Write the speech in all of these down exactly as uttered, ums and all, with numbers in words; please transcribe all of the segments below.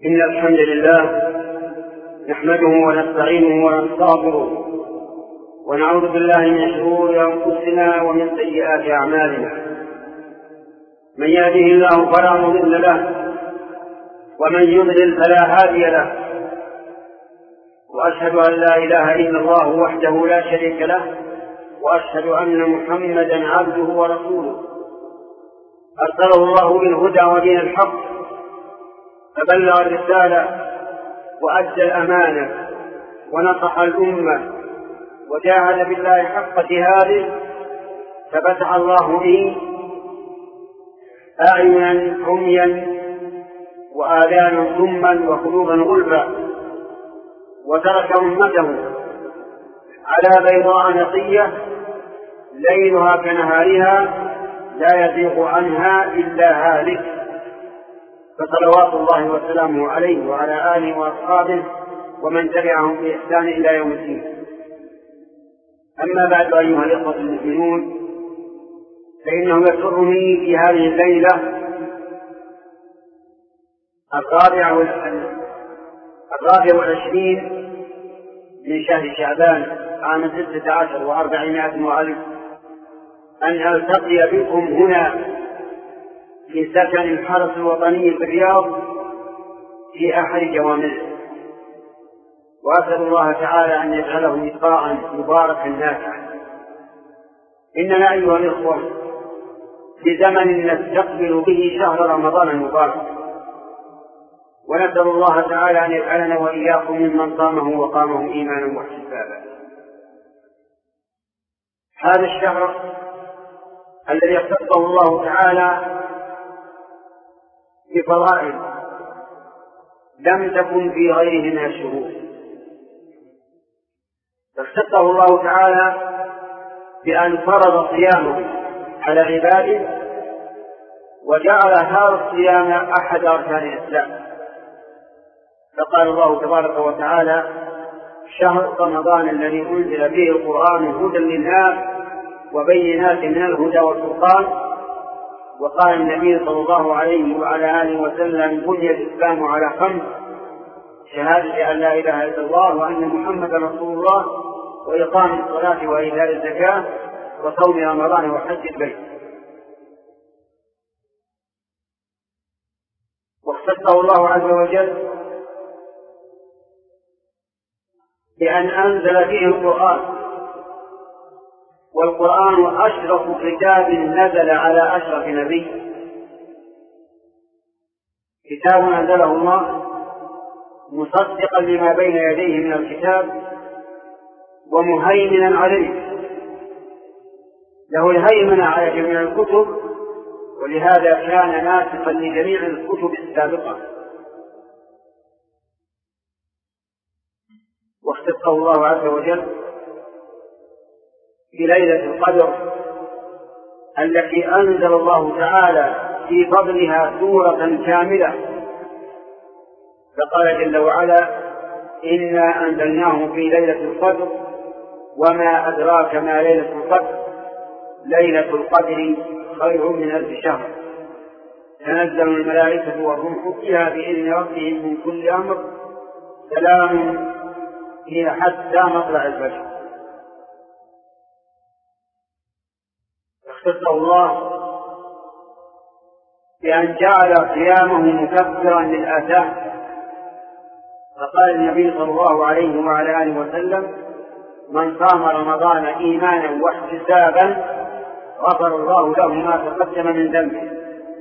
إن الحمد لله نحمده ونستعينه ونستغفره ونعوذ بالله من شرور أنفسنا ومن سيئات أعمالنا. من يهده الله فلا مضل له ومن يضلل فلا هادي له، وأشهد أن لا إله إلا الله وحده لا شريك له، وأشهد أن محمدا عبده ورسوله أرسله الله بالهدى ودين الحق فبلغ الرسالة وأدى الأمانة ونصح الأمة وجاهد بالله حق جهاده ففتح الله به أعينا عميا وآذانا صما وقلوبا غلفا، وترك أمته على بيضاء نقية ليلها كنهارها لا يزيغ عنها إلا هالك، فصلوات الله وسلامه عليه وعلى آله وأصحابه ومن تبعهم بإحسان إلى يوم الدين. أما بعد أيها الإخوة المؤمنون، فإنه يسرني في هذه الليلة الرابعة الرابع والعشرين من شهر شعبان عام ستة عشر وأربعمائة وألف أن ألتقي بكم هنا في سكن الحرس الوطني في الرياض في أحد جوامعه، وأسأل الله تعالى أن يجعله لقاء مباركا نافعا. إننا أيها الإخوة في زمن نستقبل به شهر رمضان المبارك، ونسأل الله تعالى أن يجعلنا وإياكم ممن صامه وقامه إيمانا واحتسابا. هذا الشهر الذي اختصه الله تعالى بفضائل لم تكن في غيره من الشهور، اختصه الله تعالى بأن فرض صيامه على عباده وجعل هذا الصيام أحد أركان الإسلام، فقال الله تبارك وتعالى: شهر رمضان الذي أنزل به القرآن هدى للناس وبينات من الهدى والفرقان. وقال النبي صلى الله عليه وعلى آله وسلم: بني الإسلام على خمس: شهادة أن لا إله إلا الله وأن محمدا رسول الله، وإقام الصلاة وإيتاء الزكاة وصوم رمضان وحج البيت. واختصه الله عز وجل بأن أنزل فيه القرآن، والقرآن أشرف كتاب نزل على أشرف نبي، كتاب أنزله الله مصدقا لما بين يديه من الكتاب ومهيمنا عليه، له الهيمنة على جميع الكتب، ولهذا كان ناسخا لجميع الكتب السابقة. واختصه الله عز وجل في ليلة القدر التي أنزل الله تعالى في فضلها سورة كاملة، فقال جل وعلا: إنا أنزلناه في ليلة القدر وما أدراك ما ليلة القدر ليلة القدر خير من ألف شهر تنزل الملائكة والروح فيها بإذن ربهم من كل أمر سلام هي حتى مطلع الفجر. اختصه الله بأن جعل صيامه مكفرا للآثام، فقال النبي صلى الله عليه وعلى آله وسلم: من صام رمضان إيمانا واحتسابا غفر الله له ما تقدم من ذنبه.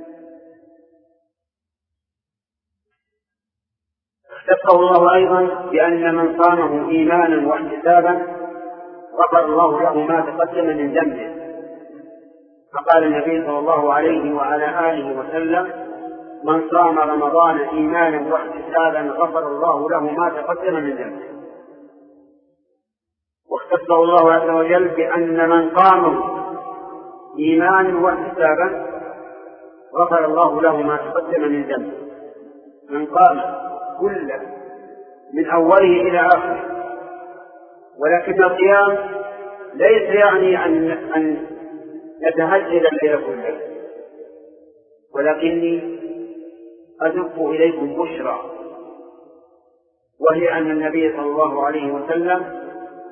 اختصه الله أيضا بأن من صامه إيمانا واحتسابا غفر الله له ما تقدم من ذنبه، فقال النبي صلى الله عليه وعلى آله وسلم: من صام رمضان إيمانا واحتسابا غفر الله له ما تقدم من ذنبه. واختصه الله عز وجل بأن من قامه إيمانا واحتسابا غفر الله له ما تقدم من ذنبه. من قام كله من أوله إلى آخره. ولكن القيام ليس يعني أن, أن نتهجد الليل كله، ولكني أدق إليكم بشرى وهي أن النبي صلى الله عليه وسلم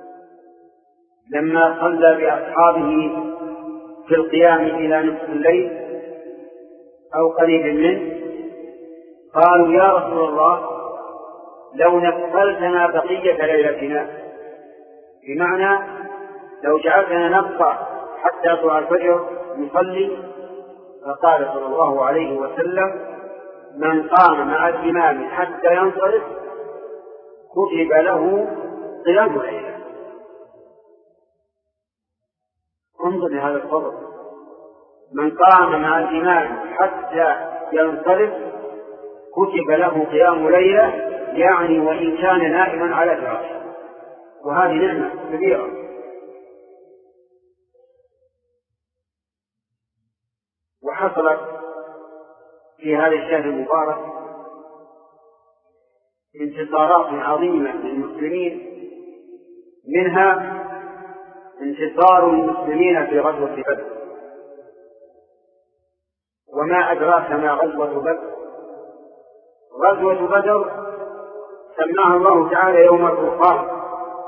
لما صلى بأصحابه في القيام إلى نصف الليل أو قريب منه قالوا يا رسول الله لو نفلتنا بقية ليلتنا، بمعنى لو جعلتنا نبقى حتى يطلع الفجر نصلي. فقال صلى الله عليه وسلم من قام مع الإمام حتى ينصرف كتب له قيام ليلة. انظر لهذا الفضل، من قام مع الإمام حتى ينصرف كتب له قيام ليلة، يعني وإن كان نائما على فراشه، وهذه نعمة كبيرة. وحصلت في هذا الشهر المبارك انتصارات عظيمة للمسلمين، منها انتصار المسلمين في غزوة بدر. وما أدراك ما غزوة بدر؟ غزوة بدر سماها الله تعالى يوم الفرقان،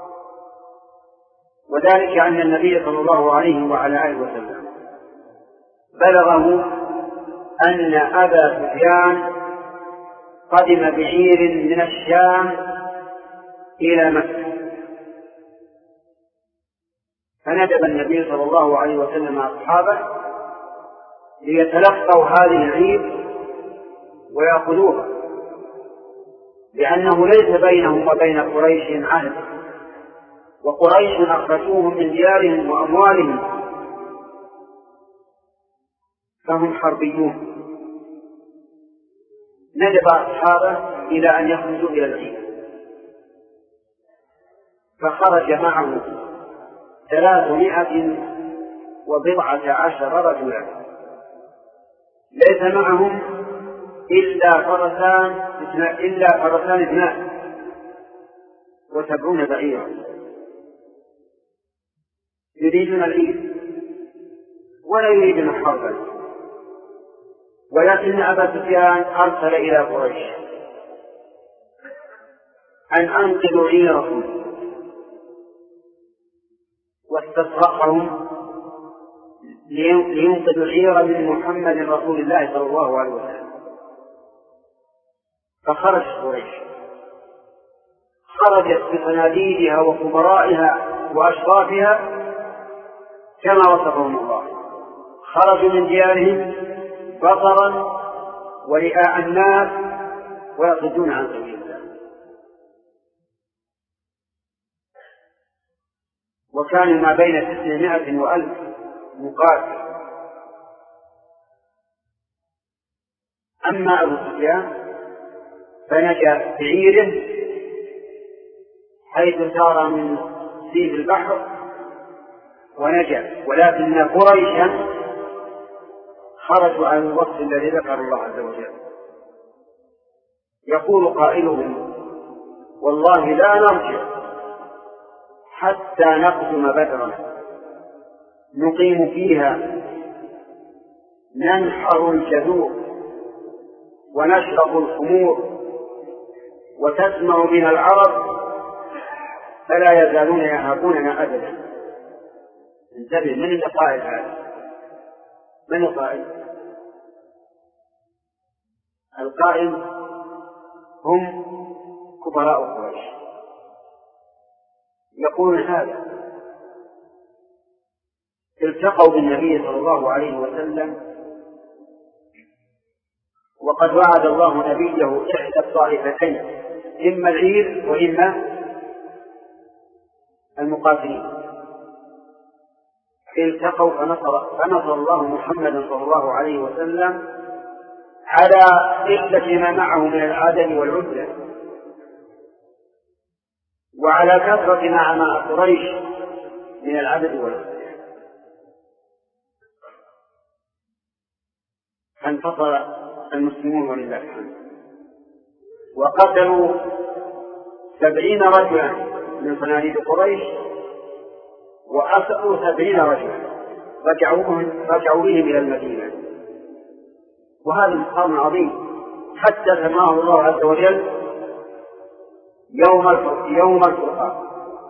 وذلك أن النبي صلى الله عليه وعلى آله وسلم بلغه أن أبا سفيان قدم بعير من الشام إلى مكة، فندب النبي صلى الله عليه وسلم أصحابه ليتلقوا هذه العير ويأخذوها، لأنه ليس بينهم وبين قريش عهد، وقريش أخرجوهم من ديارهم وأموالهم، فهم حربيون. ندب أصحابه إلى أن يخرجوا إلى العير، فخرج معه ثلاثمائة وبضعة عشر رجلا، ليس معهم إلا فرسان إلا فرسان اثنان وسبعون بعيرا، يريدون العير ولا يريدون حربا. ولكن أبا سفيان أرسل إلى قريش أن أنقذوا عيرهم، واستصرخهم لينقذوا العير من محمد رسول الله صلى الله عليه وسلم. فخرج قريش، خرجت بصناديدها وكبرائها وأشرافها كما وصفهم الله، خرجوا من ديارهم بطرا ورئاء الناس ويصدون عن سبيل الله. وكان ما بين تسعمائة وألف مقاتل. أما أبو سفيان فنجا بعيره حيث سار من سيف البحر ونجا، ولكن قريشا خرجوا عن الوصف الذي ذكر الله عز وجل. يقول قائلهم والله لا نرجع حتى نقدم بدرا نقيم فيها ننحر الجذور ونشرب الخمور وتسمع بنا العرب فلا يزالون يهابوننا أبدا. انتبه، من القائل هذا؟ من القائل؟ القائل هم كبراء قريش يقولون هذا. التقوا بالنبي صلى الله عليه وسلم وقد وعد الله نبيه إحدى الطائفتين، إما العير وإما المقاتلين. التقوا فنصر, فنصر الله محمدا صلى الله عليه وسلم على قلة ما معه من العدد والعدة، وعلى كثرة ما مع قريش من العدد والعدة، فانتصر المسلمون ولله الحمد، وقتلوا سبعين رجلا من صناديد قريش وأسروا سبعين رجلا رجعوا بهم إلى المدينة. وهذا مقام عظيم حتى سماه الله عز وجل يوم يوم الفرقان.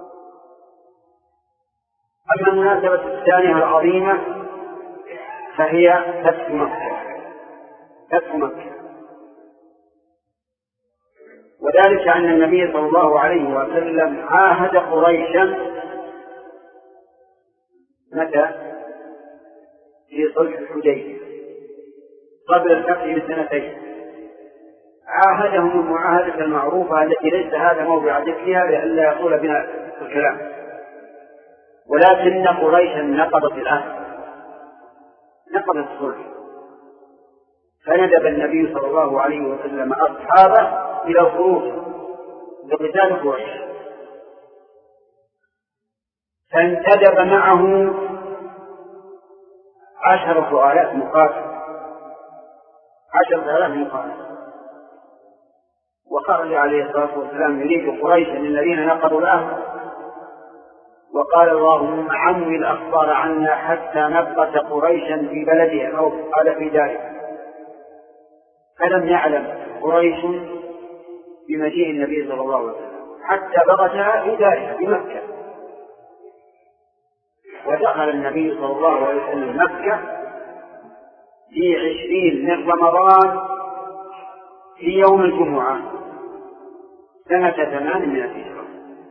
أما المناسبة الثانية العظيمة فهي فتح مكة فتح مكة وذلك أن النبي صلى الله عليه وسلم عاهد قريشا متى؟ في صلح الحديبية قبل الفتح بسنتين. عاهدهم المعاهدة المعروفة التي ليس هذا موضع ذكرها لئلا يطول بنا الكلام، ولكن قريشا نقضت العهد، نقضت الصلح، فندب النبي صلى الله عليه وسلم أصحابه إلى الخروج لقتال قريش، فانتدب معه عشرة آلاف مقاتل عشرة آلاف مقاتل وخرج عليه الصلاة والسلام يريد قريشا الذين نقضوا العهد وقال اللهم عمي الأخبار عنا حتى نبقت قريشا في بلدها أو قال في داره. فلم يعلم قريش بمجيء النبي صلى الله عليه وسلم حتى بقتها في دارها بمكة. ودخل النبي صلى الله عليه وسلم مكة في عشرين من رمضان في يوم الجمعة سنة ثمان من الهجرة،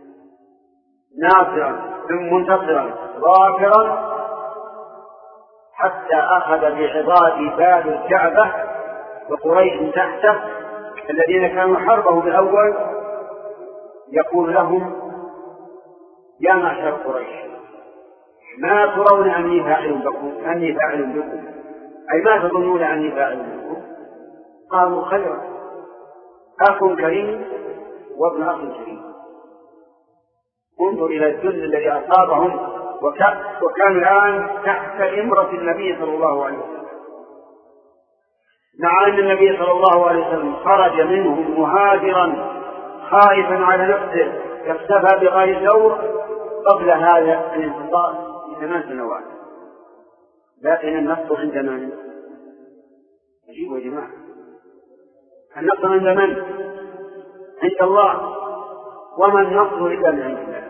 ناصرا منتصرا ظافرا حتى أخذ بعضاد باب الكعبة وقريش تحته الذين كانوا حربه بالأول يقول لهم يا معشر قريش ما ترون أني فاعل بكم أني فاعل بكم أي ما تظنون أني فاعل بكم؟ قالوا خيرا، أخ كريم وابن أخ كريم. انظر إلى الذل الذي أصابهم وكانوا الآن تحت إمرة النبي صلى الله عليه وسلم، مع أن النبي صلى الله عليه وسلم خرج منهم مهاجرا خائفا على نفسه يختفى بغير دور قبل هذا الانتصار ثمان سنوات. لكن النصر عند من؟ أجيبوا يا جماعة، النصر عند من؟ عند الله، وما النصر إلا من عند الله.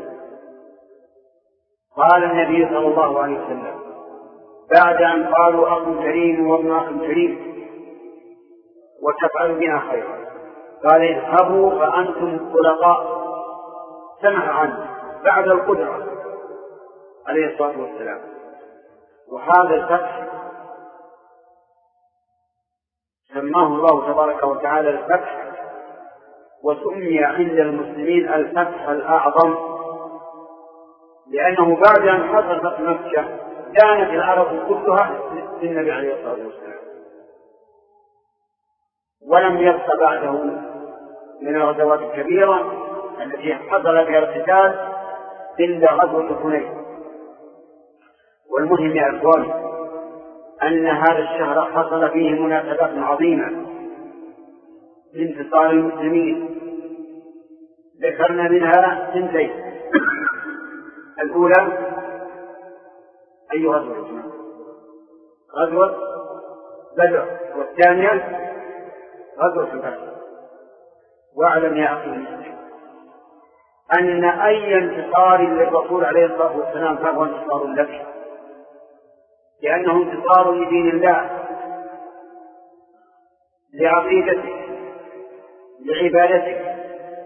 قال النبي صلى الله عليه وسلم بعد أن قالوا أخ كريم وابن أخ كريم وتفعلوا بنا خيرا قال اذهبوا فأنتم الطلقاء، سمع عنه بعد القدرة عليه الصلاة والسلام. وهذا الفتح سماه الله تبارك وتعالى الفتح، وسمي عند المسلمين الفتح الأعظم، لأنه بعد أن حصل فتح مكة كانت العرب كلها للنبي عليه الصلاة والسلام، ولم يبق بعده من الغزوات الكبيرة التي حصل فيها القتال إلا غزوة حنين. والمهم يا إخواني أن هذا الشهر حصل فيه مناسبات عظيمة لانتصار المسلمين، ذكرنا منها سنتين. الأولى أي غزوة؟ غزوة بدر، والثانية غزوة بدر. واعلم يا أخي المسلم أن أي انتصار للرسول عليه الصلاة والسلام فهو انتصار لك، لأنه انتصار لدين الله، لعقيدتك، لعبادتك،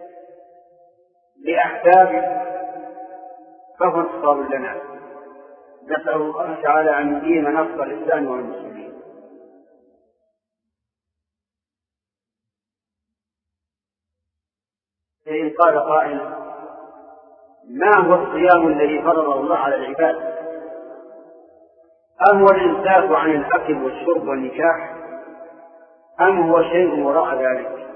لأحبابك، فهو انتصار لنا. نسأل الله تعالى أن يديم نصر الإسلام والمسلمين. فإن قال قائل ما هو الصيام الذي فرضه الله على العباد؟ أم هو الإمساك عن الأكل والشرب والنكاح، أم هو شيء وراء ذلك؟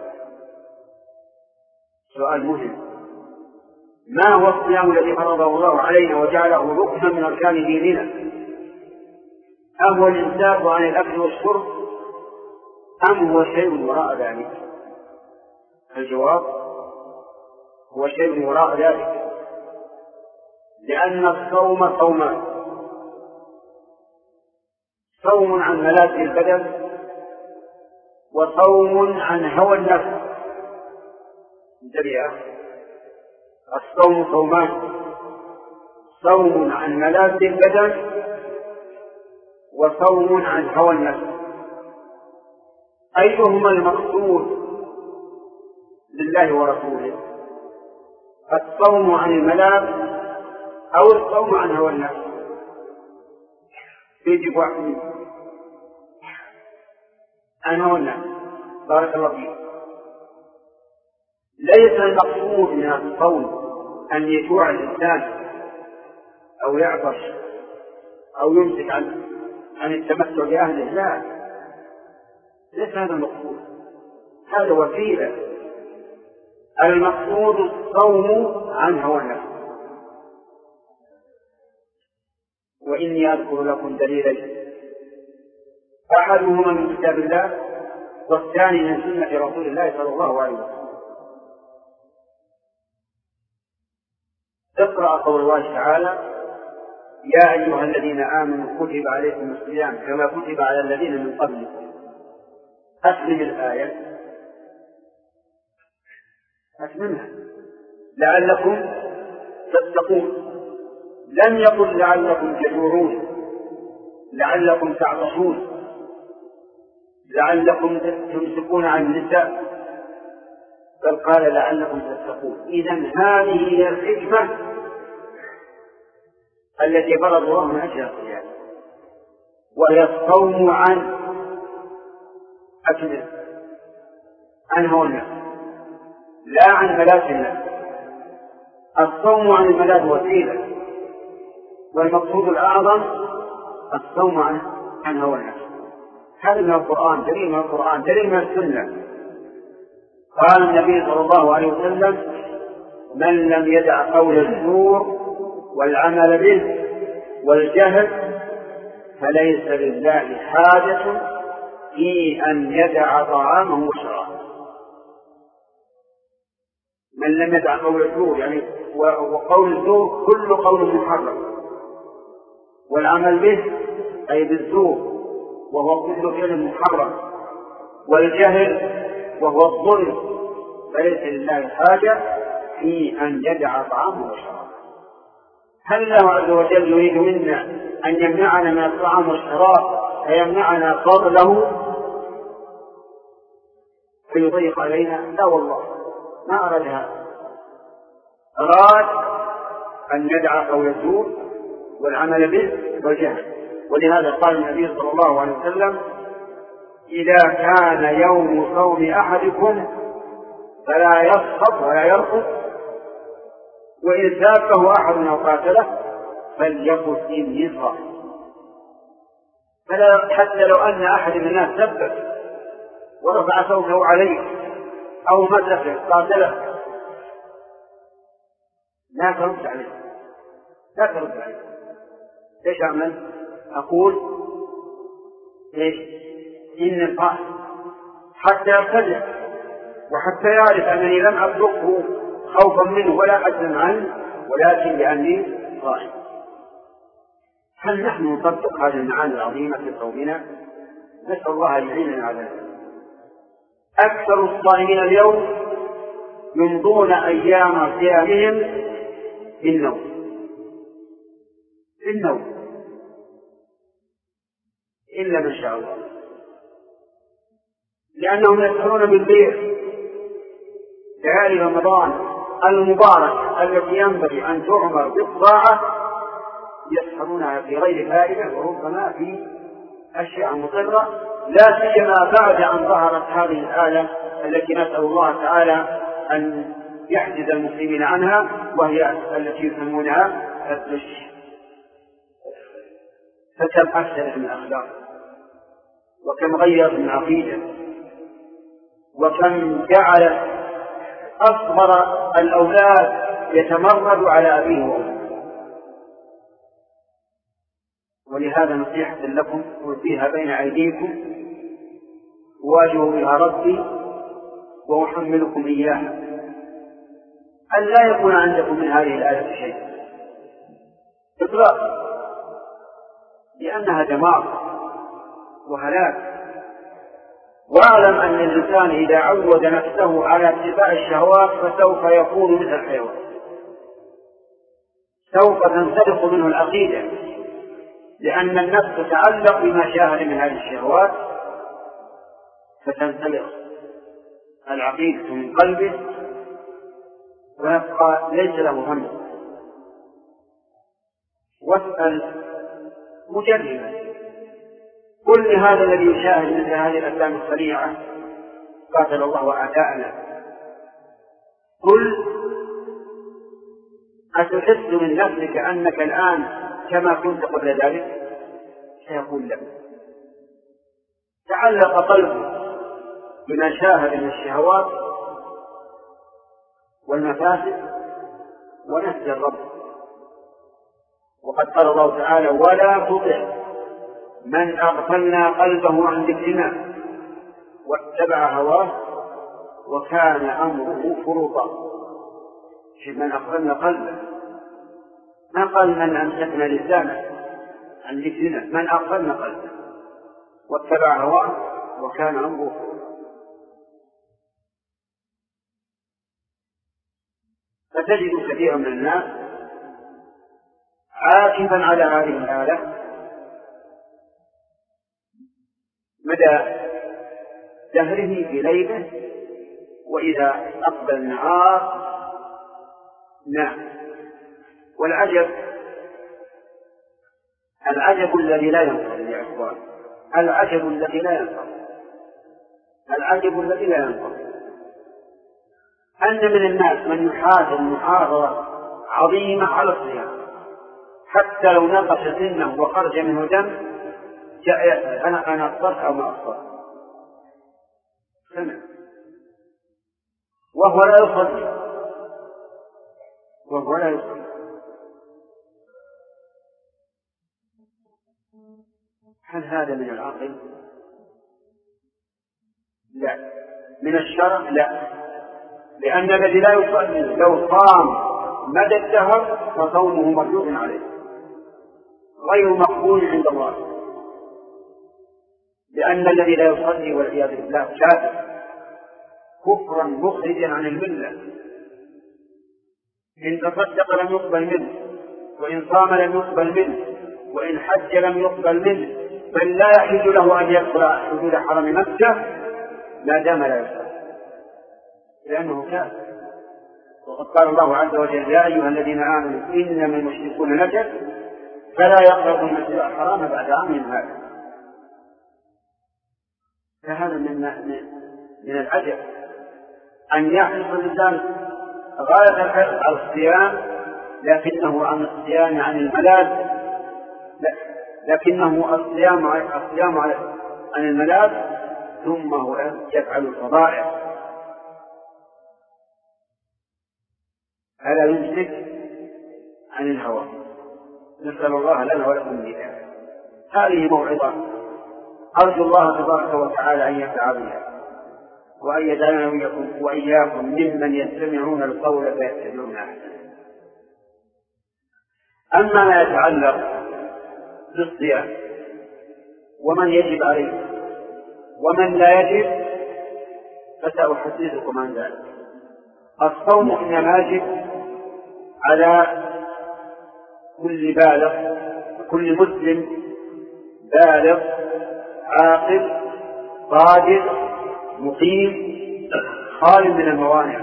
سؤال مهم. ما هو الصيام الذي فرضه الله علينا وجعله ركنا من أركان ديننا؟ أم هو الإمساك عن الأكل والشرب، أم هو شيء وراء ذلك؟ الجواب هو شيء وراء ذلك، لأن الصوم صومان: صوم عن ملاذ البدن، وصوم عن هوى النفس. انتبه الصوم صومان: صوم عن ملاذ البدن، وصوم عن هوى النفس. أيهما المقصود لله ورسوله؟ الصوم عن الملاذ أو الصوم عن هوى النفس؟ يجب واحد عن هوى النفس. بارك الله فيك. ليس المقصود من الصوم أن يجوع الإنسان أو يعطش أو يمسك عن عن التمتع بأهله، لا، ليس هذا المقصود، هذا وسيلة. المقصود الصوم عن هوى النفس. وإني أذكر لكم دليلين: أحدهما من كتاب الله، والثاني من سنة رسول الله صلى الله عليه وسلم. اقرأ قول الله تعالى: يا أيها الذين آمنوا كتب عليكم الصيام كما كتب على الذين من قبلكم. أسلم الآية، أسلمها لعلكم تتقون. لم يقل لعلكم تجوعون، لعلكم تعطشون، لعلكم تمسكون عن النساء، بل قال لعلكم تتقون. إذن هذه هي الحكمة التي فرض الله من أجل الصيام، وهي الصوم عن أكل عن هوى النفس، لا عن ملاذ النفس. الصوم عن الملاذ وسيلة، والمقصود الأعظم الصوم عن عن هوى النفس. هذا من القرآن، دليل من القرآن، دليل من السنة. قال النبي صلى الله عليه وسلم: من لم يدع قول الزور والعمل به والجهل فليس لله حاجة في أن يدع طعامه وشرابه. من لم يدع قول الزور، يعني وقول الزور كل قول محرم، والعمل به أي بالزور وهو كل فعل محرم، والجهل وهو الظلم، فليس لله حاجة في أن يدع طعامه وشرابه. هل الله عز وجل يريد منا أن يمنعنا من الطعام والشراب فيمنعنا فضله فيضيق علينا؟ لا والله، ما أراد هذا. أراد أن ندع قول الزور والعمل به والجهل. ولهذا قال النبي صلى الله عليه وسلم: إذا كان يوم صوم أحدكم فلا يصخب ولا يرفض، وإن سابه أحد أو قاتله فليقل إني صائم. فلا حتى لو أن أحد من الناس سبك ورفع صوته عليه أو مدرسه قاتله، لا ترد عليه، لا ترد عليه. ليش أعمل؟ أقول إيش؟ إني صائم، حتى يرتدع وحتى يعرف أنني لم أتركه خوفا منه ولا عجزا عنه، ولكن لأني صائم. هل نحن نطبق هذه المعاني العظيمة في صومنا؟ نسأل الله أن يعيننا على ذلك. أكثر الصائمين اليوم يمضون أيام صيامهم في النوم، في النوم إلا ما شاء الله، لأنهم يسهرون بالليل ليالي رمضان المبارك التي ينبغي أن تعمر بالطاعة، يسهرونها في غير فائدة، وربما في أشياء مضرة، لا سيما بعد أن ظهرت هذه الآلة التي نسأل الله تعالى أن يحجز المسلمين عنها، وهي التي يسمونها الدش. فكم أفسدت من أخلاق، وكم غيرت من عقيدة، وكم جعلت أصغر الأولاد يتمرد على أبيه وأمه. ولهذا نصيحة لكم ألقيها بين أيديكم واجه بها ربي وأحملكم إياها، أن لا يكون عندكم من هذه الآية شيء إطلاقا، لأنها دمار وهلاك. واعلم أن الإنسان إذا عود نفسه على اتباع الشهوات فسوف يكون مثل الحيوان. سوف تنسلخ منه العقيدة، لأن النفس تتعلق بما شاهد من هذه الشهوات، فتنسلخ العقيدة من قلبه ويبقى ليس له هم. واسأل مجربا، قل لهذا الذي يشاهد مثل هذه الأفلام الخليعة قاتل الله أعداءنا، قل أتحس من نفسك أنك الآن كما كنت قبل ذلك؟ سيقول لا. تعلق قلبه بما شاهد من الشهوات والمفاسد ونسي الرب. وقد قال الله تعالى: ولا تطع من أغفلنا قلبه عن ذكرنا واتبع هواه وكان أمره فرطا. من أغفلنا قلبه، ما قال من أمسكنا لسانه عن ذكرنا، من أغفلنا قلبه واتبع هواه وكان أمره فرطا. فتجد كثيرا من الناس عاكفا على هذه الحالة مدى دهره في ليله، وإذا أقبل النهار نام. والعجب العجب الذي لا ينقضي يا إخوان، العجب الذي لا ينقضي العجب الذي لا ينقضي أن من الناس من يحافظ محافظة عظيمة على الصيام، حتى لو نقص سنه وخرج منه دم جاء يسأل: أنا أنا أفطرت أو ما أفطرت؟ سمع وهو لا يصلي وهو لا يصلي. هل هذا من العقل؟ لا. من الشرع؟ لا، لأن الذي لا يصلي لو صام مدى الدهر فصومه مردود عليه غير مقبول عند الله، لأن الذي لا يصلي والعياذ بالله كافر كفرا مخرجا عن الملة. إن تصدق لم يقبل منه، وإن صام لم يقبل منه، وإن حج لم يقبل منه، بل لا يحل له أن يدخل حدود حرم مكة ما دام لا يصلي، لأنه كافر. وقد قال الله عز وجل: يا أيها الذين آمنوا إنما المشركون نجس فلا يقربوا المسجد الحرام بعد عامهم هذا. فهذا من من العجب أن يحرص الإنسان غاية الحرص على الصيام، لكنه عن الصيام عن الملاذ، لا، لكنه الصيام الصيام عن الملاذ ثم هو يفعل الفضائل. هذا يمسك عن الهوى. نسأل الله لنا ولكم ذلك. هذه موعظة أرجو الله تبارك وتعالى أن ينفع بها، وأن يجعلنا وإياكم ممن يستمعون القول فيتبعون أحسنه. أما ما يتعلق بالصيام ومن يجب عليه ومن لا يجب فسأحدثكم عن ذلك. الصوم إنما يجب على كل بالغ، كل مسلم بالغ عاقل قادر مقيم خال من الموانع.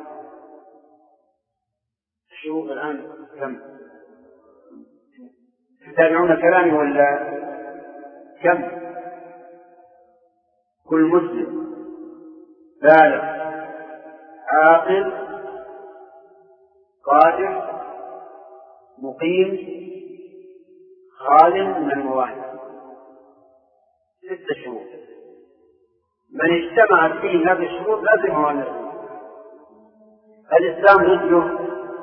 الشروط الآن كم؟ تتابعون كلامي ولا كم؟ كل مسلم بالغ عاقل قادر مقيم خال من الموانع. ست شروط، من اجتمعت فيه هذه الشروط لازم أن يكون الإسلام ضده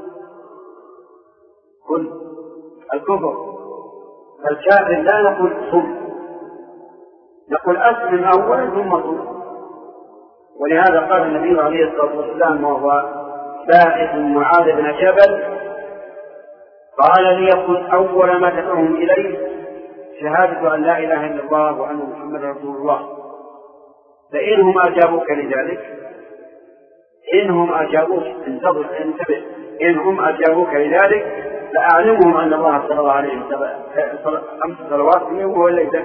كل الكفر. فالكافر لا نقول صم، نقول أسلم أولا ثم صم. ولهذا قال النبي عليه الصلاة والسلام وهو باعث معاذ بن جبل: قال ليكن أول ما تدعوهم إليه شهادة أن لا إله إلا الله وأن محمد رسول الله، فإنهم أجابوك لذلك إنهم أجابوك انتبه انتبه إنهم أجابوك لذلك فأعلمهم أن الله افترض عليهم خمس صلوات في اليوم والليلة،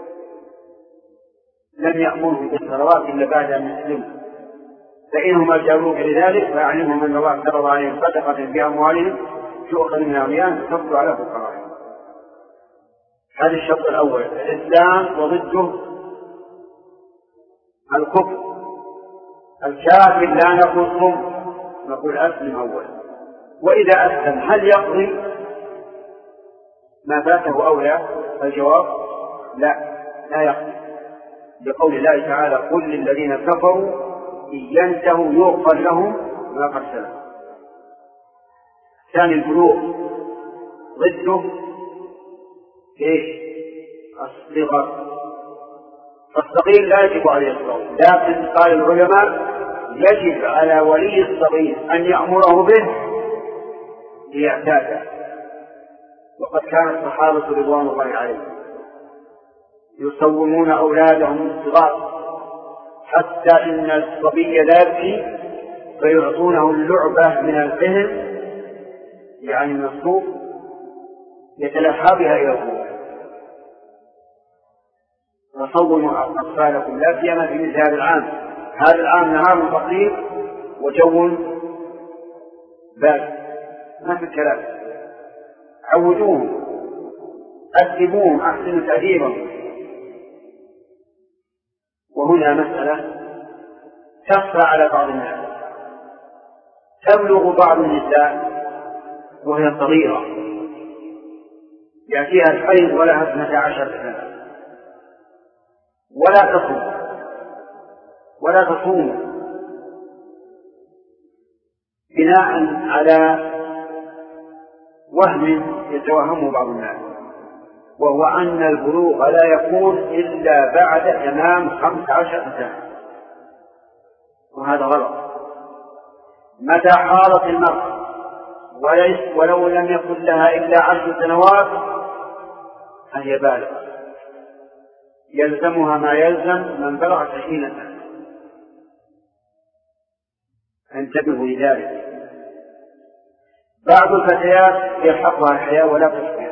لم يأمرهم بالصلوات إلا بعد أن يسلموا، فإنهم أجابوك لذلك فأعلمهم أن الله افترض عليهم صدقة في أموالهم تؤخذ من أغنيائهم تفضل على فقراءهم. هذا الشرط الأول. الإسلام وضده الكفر. الكافر لا نقول صم، نقول أسلم أول، وإذا أسلم هل يقضي ما فاته أو لا؟ الجواب لا، لا يقضي، لقول الله تعالى قل للذين كفروا إن ينتهوا يغفر لهم ما قد سلف. ثاني البلوغ ضده ايش؟ الصغر. فالصغير لا يجب عليه الصوم، لكن قال العلماء يجب على ولي الصغير أن يأمره به ليعتاده. وقد كان الصحابة رضوان الله عليهم يصومون أولادهم الصغار حتى إن الصبي لا يبكي فيعطونه اللعبة من الفهم يعني من الصوف يتلحى بها إلى الغروب. وصوموا أطفالكم لا سيما في مثل هذا العام. هذا العام نهار قصير وجو بارد، ما في كلام. عودوهم، أدبوهم، أحسنوا تأديبهم. وهنا مسألة تخفى على بعض الناس، تبلغ بعض النساء وهي صغيرة يأتيها الحيض ولها اثنتا عشر سنة ولا تصوم ولا تصوم بناء على وهم يتوهمه بعض الناس، وهو أن البلوغ لا يكون إلا بعد تمام خمس عشر سنة، وهذا غلط. متى حاضت المرأة وليس ولو لم يكن لها إلا عشر سنوات فهي بالغة، يلزمها ما يلزم من بلغ عشرين سنة. انتبهوا لذلك. بعض الفتيات يلحقها الحياة ولا تخبر،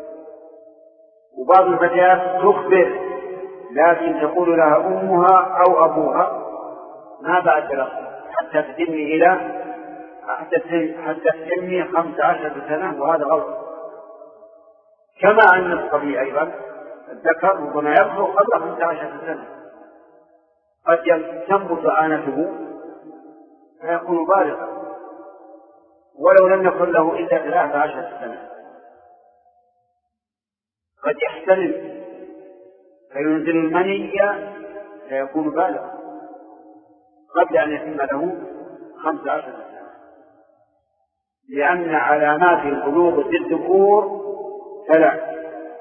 وبعض الفتيات تخبر لكن تقول لها أمها أو أبوها ما بعد لك حتى تتمي إلى حتى تتمي خمس عشر سنة، وهذا غلط. كما أن الصبي أيضا الذكر ربما يبلغ قبل خمس عشر سنة، قد تنبت آنته فيكون بالغا ولو لم يكن له إلا ثلاث عشر سنة، قد يحتلم فينزل المني فيكون بالغا قبل أن يتم له خمس عشر سنة، لأن علامات البلوغ في الذكور ثلاث: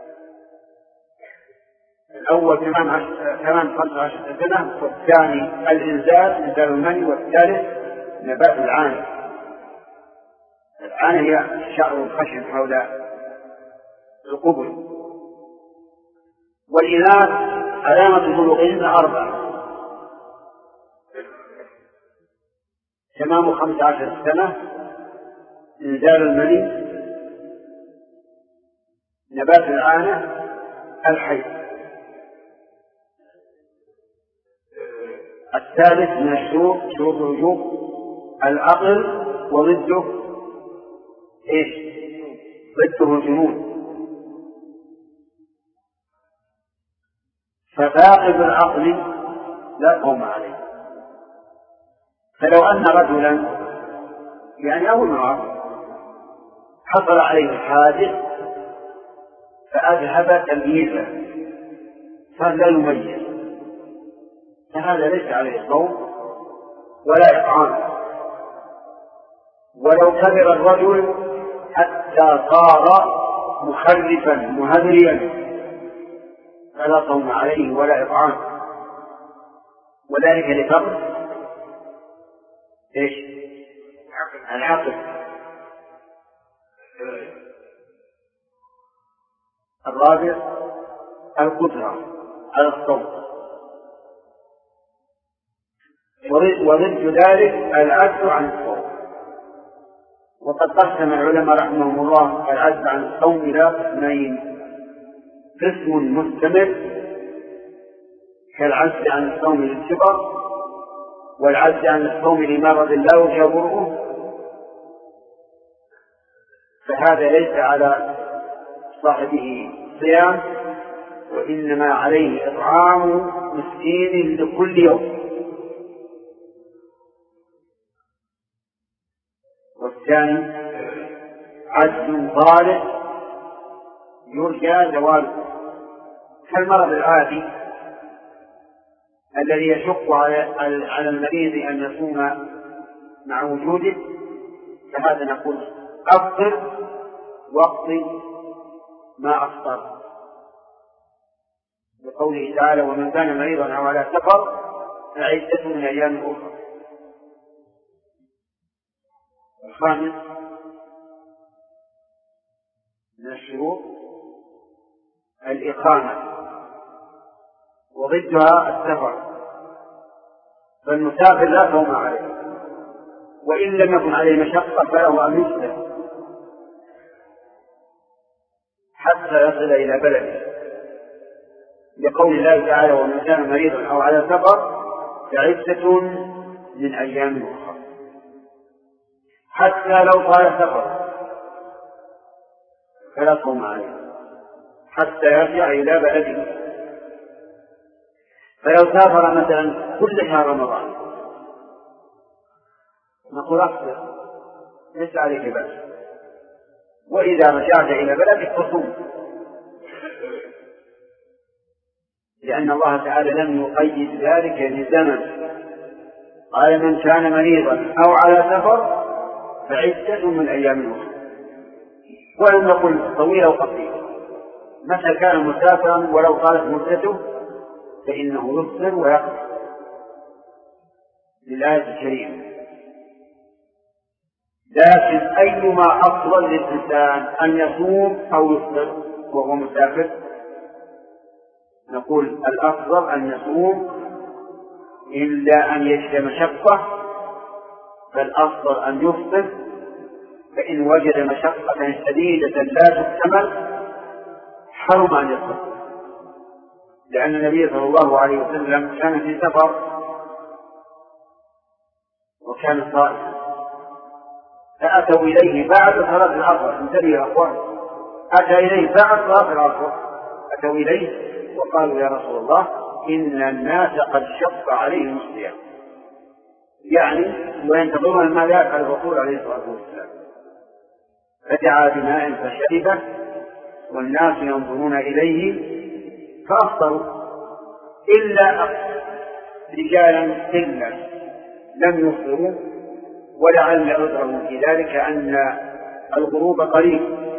الأول تمام خمس عشر سنة، والثاني الإنزال إنزال المني، والثالث نبات العانة. العانة هي الشعر الخشن حول القبل. والإناث علامة بلوغهن أربعة: تمام خمس عشر سنة، إنزال المني، نبات العانة، الحيض. الثالث من الشروط شروط الوجوب العقل، وضده ايش؟ ضده الجنون. ففاقد العقل لا قوم عليه. فلو أن رجلا يعني أو امرأة حصل عليه الحادث فأذهب تمييزه فلا يميز، فهذا ليس عليه صوم ولا إطعام. ولو كبر الرجل حتى صار مخرفا مهذريا فلا صوم عليه ولا إطعام، وذلك لفقد ايش؟ العقل. الرابع القدرة على الصوم، وضد ذلك العجز عن الصوم. وقد قسم العلماء رحمهم الله العجز عن الصوم إلى قسمين: قسم مستمر كالعجز عن الصوم للكبر، والعجز عن الصوم لمرض لا يجبره، فهذا ليس على صاحبه صيام، وإنما عليه إطعام مسكين لكل يوم. والثاني عجز طارئ يرجى زواله كالمرض العادي الذي يشق على المريض أن يصوم مع وجوده، فهذا نقول أفطر واقضي ما أفطر، بقوله تعالى: ومن كان مريضا أو على سفر فعدة من أيام أخرى. الخامس من الشروط الإقامة، وضدها السفر، فالمسافر لا صوم عليه، وإن لم يكن عليه مشقة فله أن يفطر حتى يصل إلى بلده، لقول الله تعالى: ومن كان مريضا أو على سفر فعدة من أيام أخرى. حتى لو طال سفر فلا صوم عليه حتى يرجع إلى بلده. فلو سافر مثلا كل شهر رمضان نقول أفطر ليس عليك بأس، وإذا رجعت إلى بلدك فصوم، لأن الله تعالى لم يقيد ذلك لزمن. قال: من كان مريضا أو على سفر فعدة من أيام أخرى، ولم نقل طويلة وقصيرة. متى كان مسافرا ولو طالت مدته فإنه يفطر ويقضي للآية الكريمة. لكن أيما أفضل للإنسان أن يصوم أو يفطر وهو مسافر؟ نقول الأفضل أن يصوم، إلا أن يجد مشقة، فالأفضل أن يفطر، فإن وجد مشقة شديدة لا تحتمل حرم أن يفطر، لأن النبي صلى الله عليه وسلم كان في سفر وكان صائما، فأتوا إليه بعد صلاة العصر. انتبه يا أخوان، أتى إليه بعد صلاة العصر، أتوا إليه وقالوا: يا رسول الله، إن الناس قد شق عليهم الصيام، يعني وينتظرون ما يفعل الرسول عليه الصلاة والسلام. فدعا بماء فشربه والناس ينظرون إليه فأفطروا، إلا رجالا إلا لم يفطروا، ولعل عذرهم في ذلك أن الغروب قريب،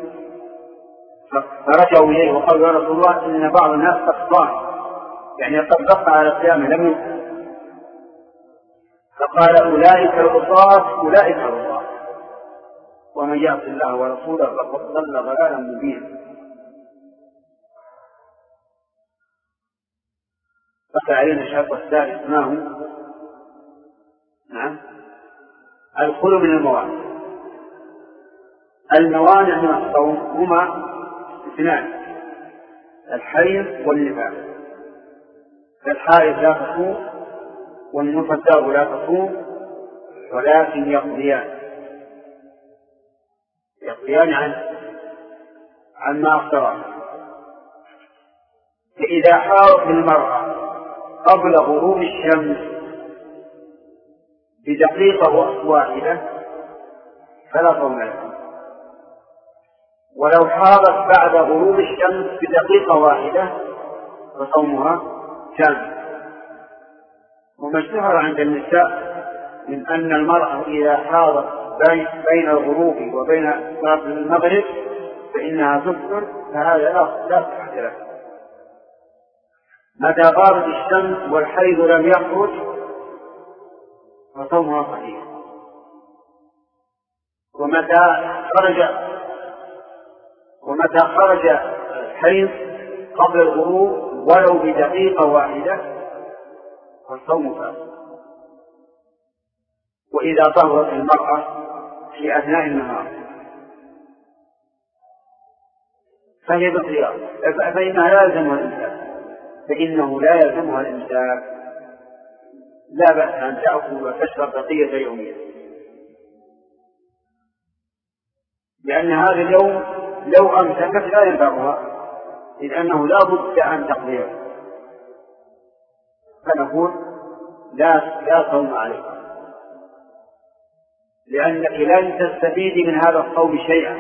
فرجعوا إليه وقالوا: يا رسول الله، إن بعض الناس قد صام، يعني قد بقى على الصيام لم يفطر. فقال: أولئك العصاة أولئك العصاة، ومن يعص الله ورسوله فقد ضل ضلالا مبينا. بقي علينا الشرط الثالث، ما هو؟ نعم، الخلو من الموانع. الموانع من الصوم هما اثنان: الحيض والنفاس. فالحائض لا تصوم والنفساء لا تصوم، ولكن يقضيان يقضيان عن عما أفطران. فإذا حاضت المرأة قبل غروب الشمس بدقيقة واحدة فلا صوم لها، ولو حاضت بعد غروب الشمس بدقيقة واحدة فصومها كامل. وما اشتهر عند النساء من أن المرأة إذا حاضت بين الغروب وبين صلاة المغرب فإنها تفطر، فهذا لا صحة له. متى غابت الشمس والحيض لم يخرج فصومها صحيح، ومتى خرج ومتى خرج الحيض قبل الغروب ولو بدقيقة واحدة فالصوم فاسد. وإذا طهرت المرأة في أثناء النهار فهي بالخيار، فإنها لا يلزمها الإمساك، فإنه لا يلزمها الإمساك، لا بأس أن تأكل وتشرب بقية يومها، لأن هذا اليوم لو أمسكت لا ينفعها، إذ أنه لا بد أن تقضيه، فنقول لا لا صوم عليك، لأنك لن تستفيدي من هذا الصوم شيئا،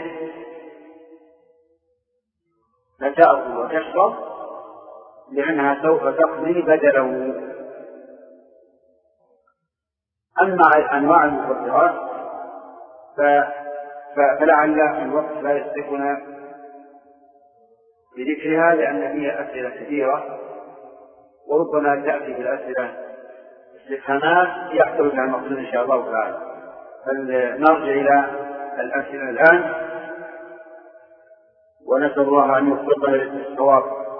فتأكل وتشرب لأنها سوف تقضي بدله. أما أنواع المفطرات فلعل الوقت لا يسعفنا بذكرها، لأن فيها أسئلة كثيرة وربما تأتي في الأسئلة استفهامات يحتوي على المقصود إن شاء الله تعالى. فلنرجع إلى الأسئلة الآن ونسأل الله أن يوفقنا للصواب.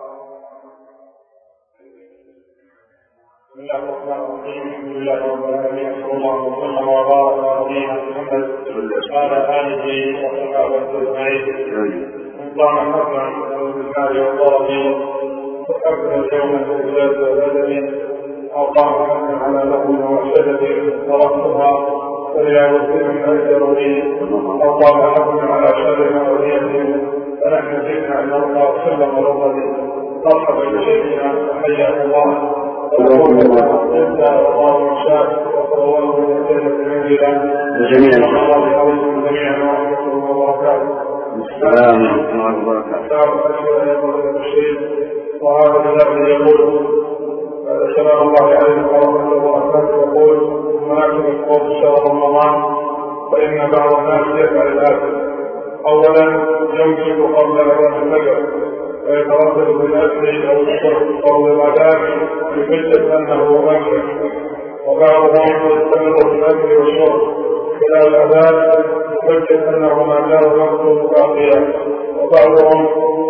بسم الله الرحمن الرحيم. الحمد لله رب العالمين، صلى الله وسلم وبارك على نبينا محمد وعلى آله وصحبه أجمعين. قام حقا بالمال والضرب وحكم اليوم الإنجاز بدني أو قام حقا على لغو وشدد ضربتها فلا يوزن من الجروري أو قام حقا على شر وليه، فنحن جئنا إلى الله وسلم ورضي مرحبا بشيخنا وحياه الله ونقول الله شاء وصلوات جميعا جميعا ورحمة الله وبركاته. السلام ورحمة الله وبركاته. وهذا الذي يقول سلام الله عليكم ورحمة الله وبركاته، يقول مناسب القوم شهر رمضان، فإن بعض الناس يفعل الآتي: أولا يمسك قبل أذان الفجر ويتردد بالأكل أو الشرب أو الغداء بحجة أنه ممسك، وبعضهم يستمر في الأكل والشرب خلال الأذان بحجة أنه ما زال وقته باقيا، وبعضهم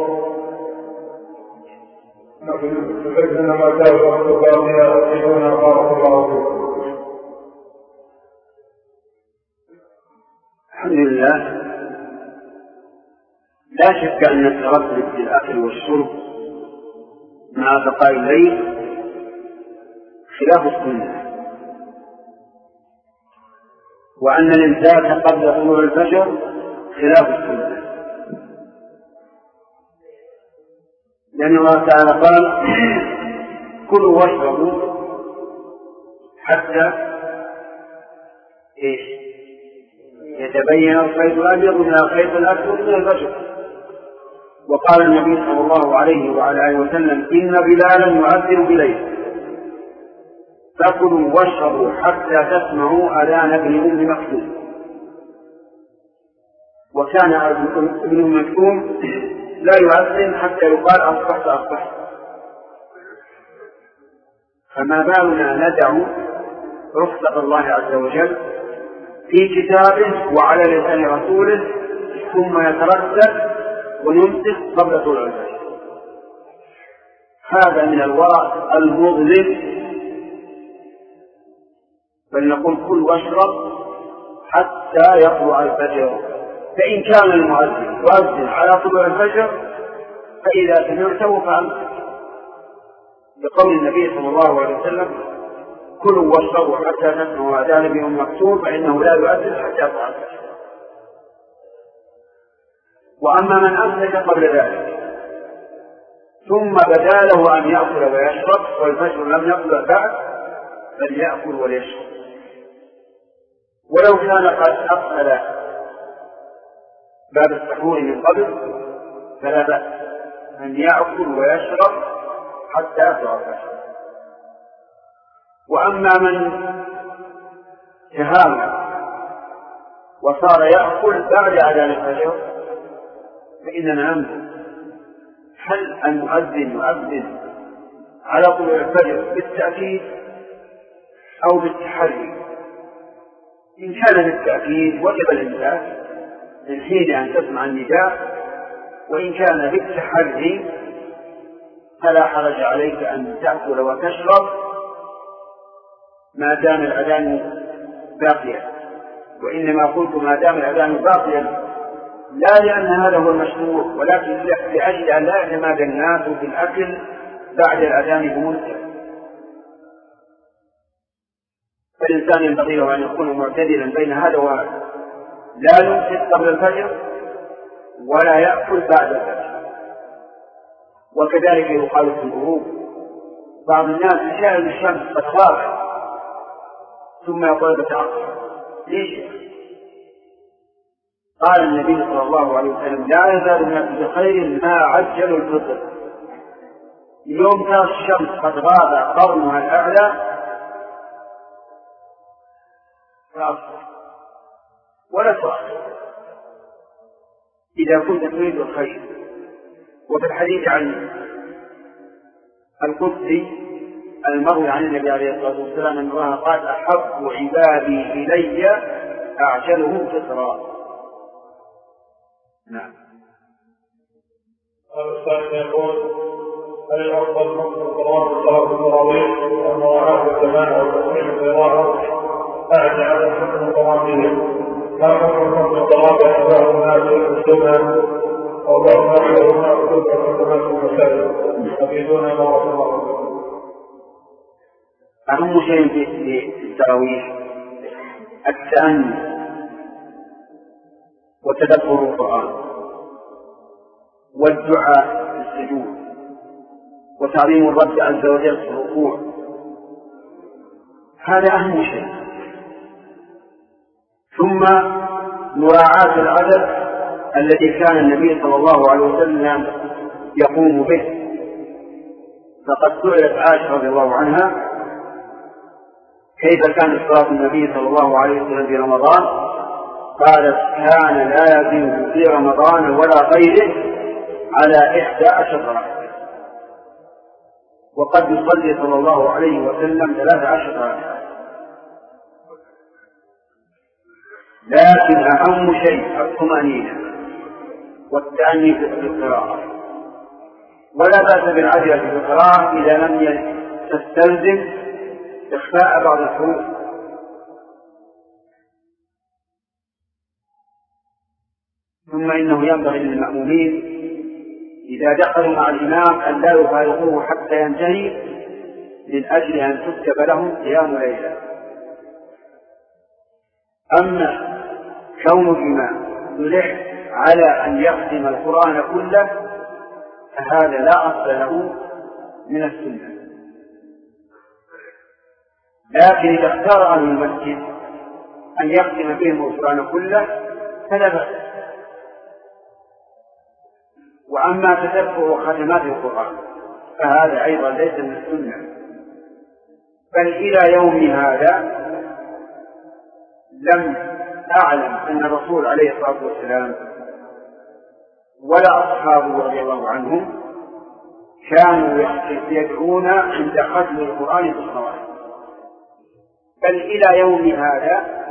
بحجة أن ما زال وقته باقيا بدون بارك الله فيكم. الحمد لله. لا شك أن التردد في الأكل والشرب مع بقاء الليل خلاف السنة، وأن الإمساك قبل طلوع الفجر خلاف السنة، لأن الله تعالى قال: كلوا واشربوا حتى إيش يتبين الخيط الأبيض من الخيط الأسود من الفجر. وقال النبي صلى الله عليه وعلى آله وسلم: إن بلالا يؤذن بليل فكلوا واشربوا حتى تسمعوا أذان ابن أم مكتوم. وكان ابن أم مكتوم لا يؤذن حتى يقال: أصبحت أصبحت. فما بالنا ندع رخصة الله عز وجل في كتابه وعلى لسان رسوله ثم يتردد ونمسك قبل طلوع الفجر؟ هذا من الورع المظلم. فلنقول: كل واشرب حتى يطلع الفجر. فإن كان المؤذن يؤذن على طلوع الفجر فإذا سمعته فأمسك، بقول النبي صلى الله عليه وسلم: كلوا واشربوا حتى تسمعوا أذان ابن أم مكتوم فإنه لا يؤذن حتى يطلع الفجر. وأما من أمسك قبل ذلك ثم بدا له أن يأكل ويشرب والفجر لم يطلع بعد فليأكل وليشرب، ولو كان قد أقفل باب السحور من قبل فلا بأس أن يأكل ويشرب حتى يطلع الفجر. وأما من تهاون وصار يأكل بعد أذان الفجر فإننا ننظر: هل المؤذن يؤذن على طلوع الفجر بالتأكيد أو بالتحري؟ إن كان بالتأكيد وجب الإمساك من حين أن تسمع النداء، وإن كان بالتحري فلا حرج عليك أن تأكل وتشرب ما دام الأذان باقيا. وإنما قلت ما دام الأذان باقيا لا لأن هذا هو المشروع، ولكن لأجل أن لا يعتمد الناس في الأكل بعد الأذان بمدة. فالإنسان ينبغي له أن يكون معتدلا بين هذا وهذا، لا يمسك قبل الفجر ولا يأكل بعد الفجر. وكذلك يقال في الغروب، بعض الناس يشاهد الشمس قد غابت ثم يقول بتأخر. ليش؟ قال النبي صلى الله عليه وسلم لا يزال الناس بخير ما عجلوا الفطر. اليوم ترى الشمس قد غاب قرنها الأعلى فأفطر ولا تؤخر إذا كنت تريد الخير. وفي الحديث عن القدسي المروي عن النبي عليه الصلاة والسلام أن الله قال أحب عبادي إلي أعجلهم فطرا. نعم. الثاني يقول هل الأفضل مصر القرآن صلاة التراويح والمراعاة والجماعة والتصوير القراءة أعني على حكم القرآن ما حكم مصر القرآن أحباب الناس السنة أو بعض الناس يرون كتب الناس المسائل يفيدون ما رسول الله. أهم شيء في التراويح التأمل وتدبر القرآن والدعاء في السجود وتعظيم الرب عز وجل في الركوع، هذا أهم شيء. ثم مراعاة العدد الذي كان النبي صلى الله عليه وسلم يقوم به. فقد سئلت عائشة رضي الله عنها كيف كان صلاة النبي صلى الله عليه وسلم في رمضان؟ قالت كان لا يزيد في رمضان ولا غيره على إحدى عشر ركعة، وقد يصلي صلى الله عليه وسلم ثلاث عشر ركعة. لكن أهم شيء الطمأنينة والتأني في القراءة، ولا بأس بالعجلة في القراءة إذا لم تستلزم إخفاء بعض الحروف. ثم إنه ينبغي للمأمومين إذا دخلوا مع الإمام أن لا يفارقوه حتى ينتهي من أجل أن تكتب لهم قيام ليلة. أما كون الإمام يلح على أن يختم القرآن كله فهذا لا أصل له من السنة، لكن إذا اختار أهل المسجد أن يختم بهم القرآن كله فلا بأس. وأما تتبع ختمات القرآن فهذا أيضا ليس من السنة، بل إلى يوم هذا لم أعلم أن الرسول عليه الصلاة والسلام ولا أصحابه رضي الله عنهم كانوا يدعون عند ختم القرآن بالصلاة، بل إلى يوم هذا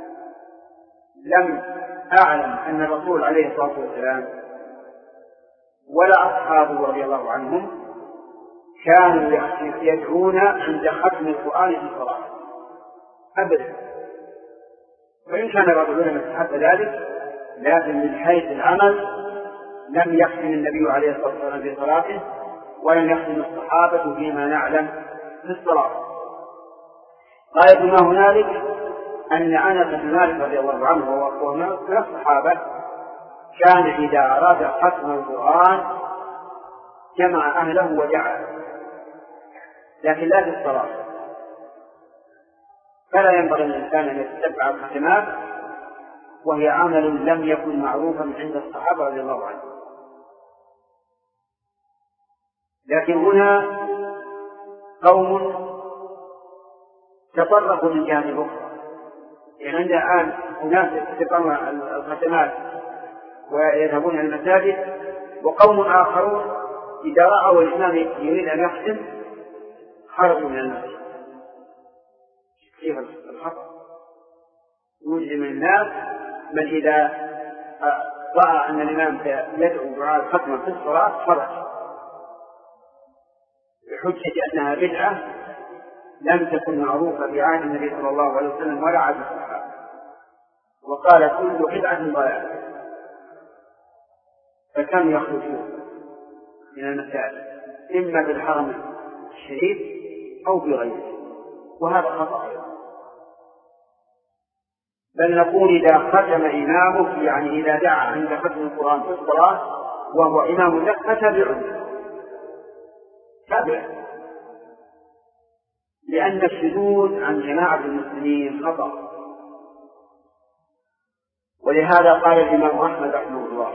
لم أعلم أن الرسول عليه الصلاة والسلام ولا أصحابه رضي الله عنهم كانوا يدعون عند ختم القرآن بالصلاة أبدا. وإن كان بعض العلماء يستحب ذلك، لكن من حيث العمل لم يختم النبي عليه الصلاة والسلام في صلاته ولم يختم الصحابة فيما نعلم في الصلاة. غاية ما هنالك أن أنس بن مالك رضي الله عنه وهو من الصحابة كان إذا أراد ختم القرآن جمع أهله وجعل، لكن لا في الصلاة. فلا ينبغي للإنسان أن يتبع الختمات وهي عمل لم يكن معروفا عند الصحابة رضي الله عنهم. لكن هنا قوم تطرقوا من جهة أخرى، يعني عند الآن أناس يتبعون الختمات ويذهبون إلى المساجد، وقوم آخرون إذا رأوا الإمام يريد أن يختم خرجوا من المسجد. كيف الخطأ؟ يوجد من الناس من إذا رأى أن الإمام يدعو دعاء الختم في الصلاة خرج بحجة أنها بدعة لم تكن معروفة في عهد النبي صلى الله عليه وسلم ولا عهد الصحابة. وقال كل بدعة ضلالة، فكم يخرجون من المساجد إما بالحرم الشريف أو بغيره، وهذا خطأ. بل نقول إذا ختم إمامك، يعني إذا دعا عند ختم القرآن في الصلاة وهو إمام لك فتابعه تابعه، لأن الشذوذ عن جماعة المسلمين خطأ. ولهذا قال الإمام أحمد رحمه الله: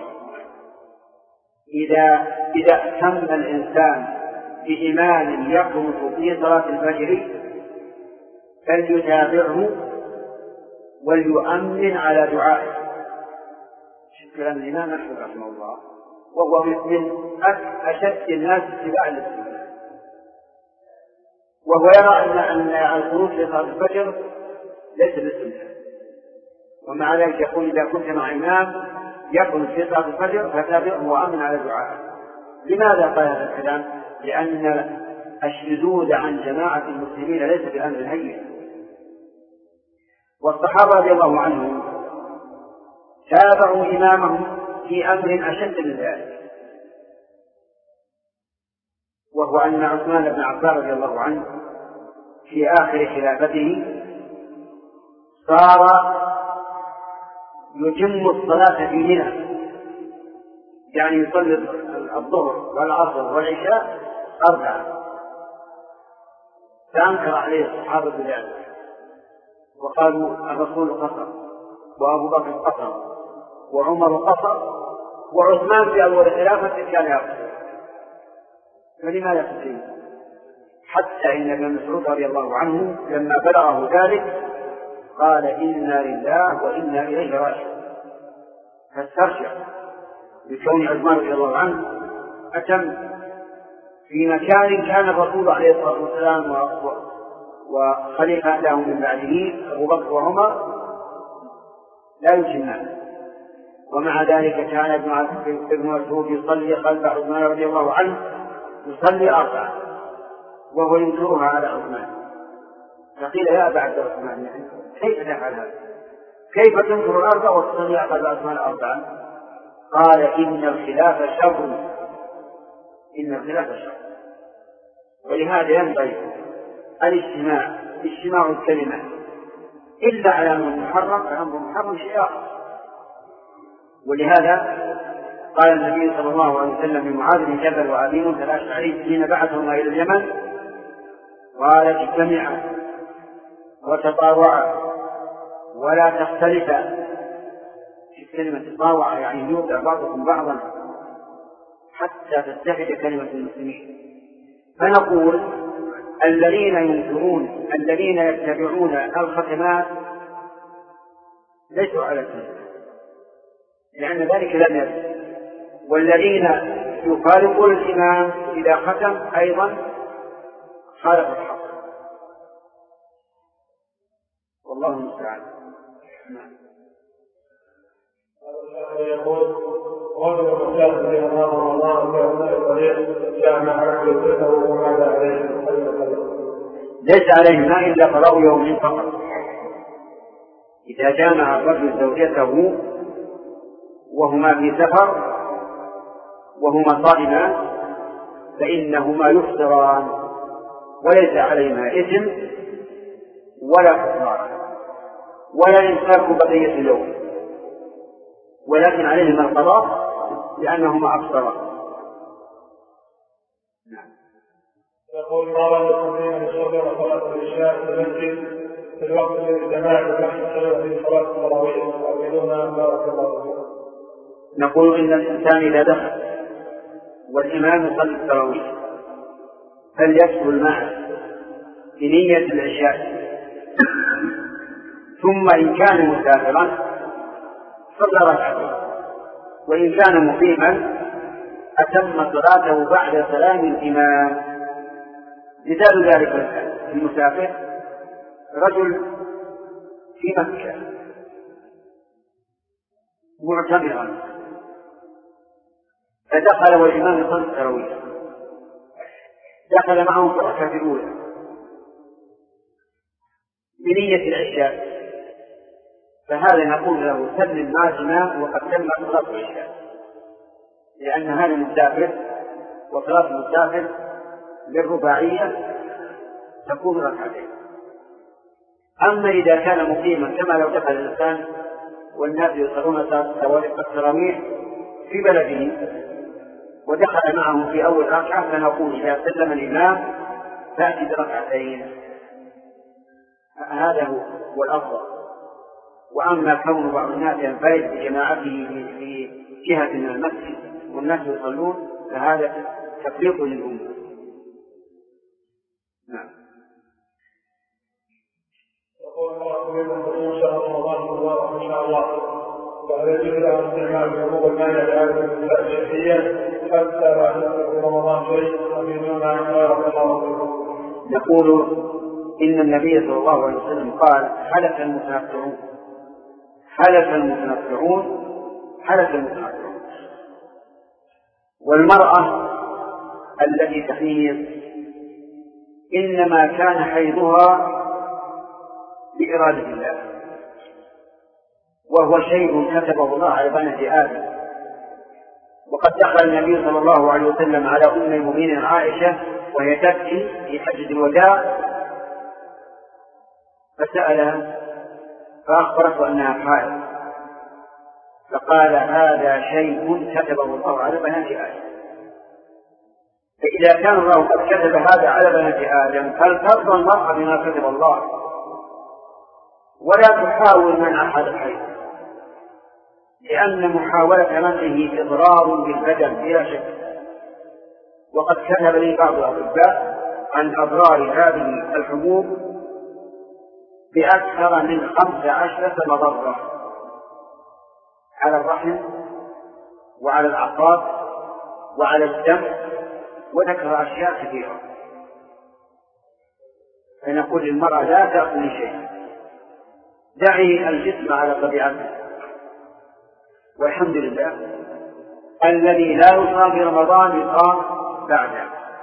إذا إذا اهتم الإنسان بإمام يقنط في صلاة الفجر فليتابعه وليؤمن على دعائه. شوف كلام الإمام أحمد رحمه الله، وهو من أشد الناس اتباعا للسنة، وهو يرى أن القنوت في صلاة الفجر ليس بالسنة، ومع ذلك يقول إذا كنت مع إمام يقنط في صلاة الفجر فتابعه وأمن على دعائه. لماذا قال هذا الكلام؟ لأن الشذوذ عن جماعة المسلمين ليس بأمر هين. والصحابة رضي الله عنهم تابعوا إمامهم في أمر أشد من ذلك، وهو أن عثمان بن عفان رضي الله عنه في آخر خلافته صار يتم الصلاة في منى، يعني يصلي الظهر والعصر والعشاء أربعة، فأنكر عليه الصحابة بذلك وقالوا الرسول قصر، وأبو بكر قصر، وعمر قصر، وعثمان في أول خلافته كان يقصر، فلماذا تسليم؟ حتى إن ابن مسعود رضي الله عنه لما بلغه ذلك قال إنا لله وإنا إليه راجعون، فاسترجع بكون عثمان رضي الله عنه أتم في مكان كان الرسول عليه الصلاة والسلام وخليفة له من بعده أبو بكر وعمر لا يتمان، ومع ذلك كان ابن مسعود يصلي خلف عثمان رضي الله عنه يصلي أربعة وهو ينكرها على عثمان، فقيل يا أبا عبد الرحمن كيف تفعل هذا؟ كيف تنكر الأربعة وتصلي على عثمان أربعة؟ قال إن الخلاف شر، إن الخلاف شر. ولهذا ينبغي الاجتماع اجتماع الكلمة إلا على أمر محرم، فأمر محرم شيء آخر. ولهذا قال النبي صلى الله عليه وسلم لمعاذ بن جبل وأبي موسى الأشعري حين بعثهما إلى اليمن قال اجتمعا وتطاوعا ولا تختلفا. في كلمة تطاوع يعني يوقع بعضكم بعضا حتى تتحد كلمة المسلمين. فنقول الذين ينكرون الذين يتبعون الختمات ليسوا على السنة، لأن ذلك لم يرد، والذين يخالفون الإمام إذا ختم أيضا خالفوا الحق، والله المستعان. يقول رجل مسافر في نهار رمضان في أثناء الطريق جامع رحلته وماذا عليه؟ ليس عليه ما إلا قضاء يوم فقط. إذا جامع الرجل زوجته وهما في سفر وهما صائمان فإنهما يفطران وليس عليهما إثم ولا كفارة ولا إمساك بقية اليوم، ولكن عليهما القضاء لأنهما أفطرا. نعم. يقول قال المسلمين يصلون صلاة العشاء في المسجد في الوقت الذي الجماعة نحن صلوا في صلاة التراويح يؤمنون بارك الله فيكم. نقول إن الإنسان إذا دخل والإمام يصلي التراويح فليدخل معه بنية العشاء، ثم إن كان مسافرا صلى ركعتين، وإن كان مقيما أتم صلاته بعد سلام الإمام. مثال ذلك المسافر رجل في مكة معتمرا فدخل والإمام يصلي التراويح، دخل معه في الركعة الأولى بنية العشاء، فهذا نقول له سلم ما تنام وقد تم صلاة العشاء، لأن هذا مسافر، وصلاة المسافر للرباعية تكون ركعتين. أما إذا كان مقيما كما لو دخل الإنسان والناس يصلون التراويح في بلده ودخل معهم في أول ركعة، فنقول إذا سلم الإمام فأتي بركعتين، هذا هو الأفضل. وأما كون بعض الناس ينفرد بجماعته في جهة من المسجد والناس يصلون فهذا تفريط للأمة. نعم. يقول الله شهر رمضان مبارك إن شاء الله، وهل يجوز له استعمال حقوق المال لهذه الشيخية حتى بعد رمضان شيء يؤمنون عن بارك الله فيكم؟ يقول إن النبي صلى الله عليه وسلم قال: حلف المتنفعون حلف المتنفعون حلف المتنفعون. والمرأة التي تحيض إنما كان حيضها بإرادة الله، وهو شيء كتبه الله على بنات آدم. وقد دخل النبي صلى الله عليه وسلم على أم المؤمنين عائشة وهي تبكي في حجة الوداع، فسألها فأخبرته أنها حائض، فقال: هذا شيء كتبه الله على بنات آدم. فإذا كان الله قد كتب هذا على بنات آدم فلترضى المرأة بما كتب الله، ولا تحاول منع هذا الحيض، لأن محاولة منعه إضرار بالبدن بلا شك. وقد كتب لي بعض الأطباء عن أضرار هذه الحبوب بأكثر من خمس عشرة مضرة على الرحم وعلى الأعصاب وعلى الدم، وذكر أشياء كثيرة. فنقول للمرأة: لا تأكل شيء، دعي الجسم على طبيعته. والحمد لله الذي لا يصام في رمضان يصام بعده،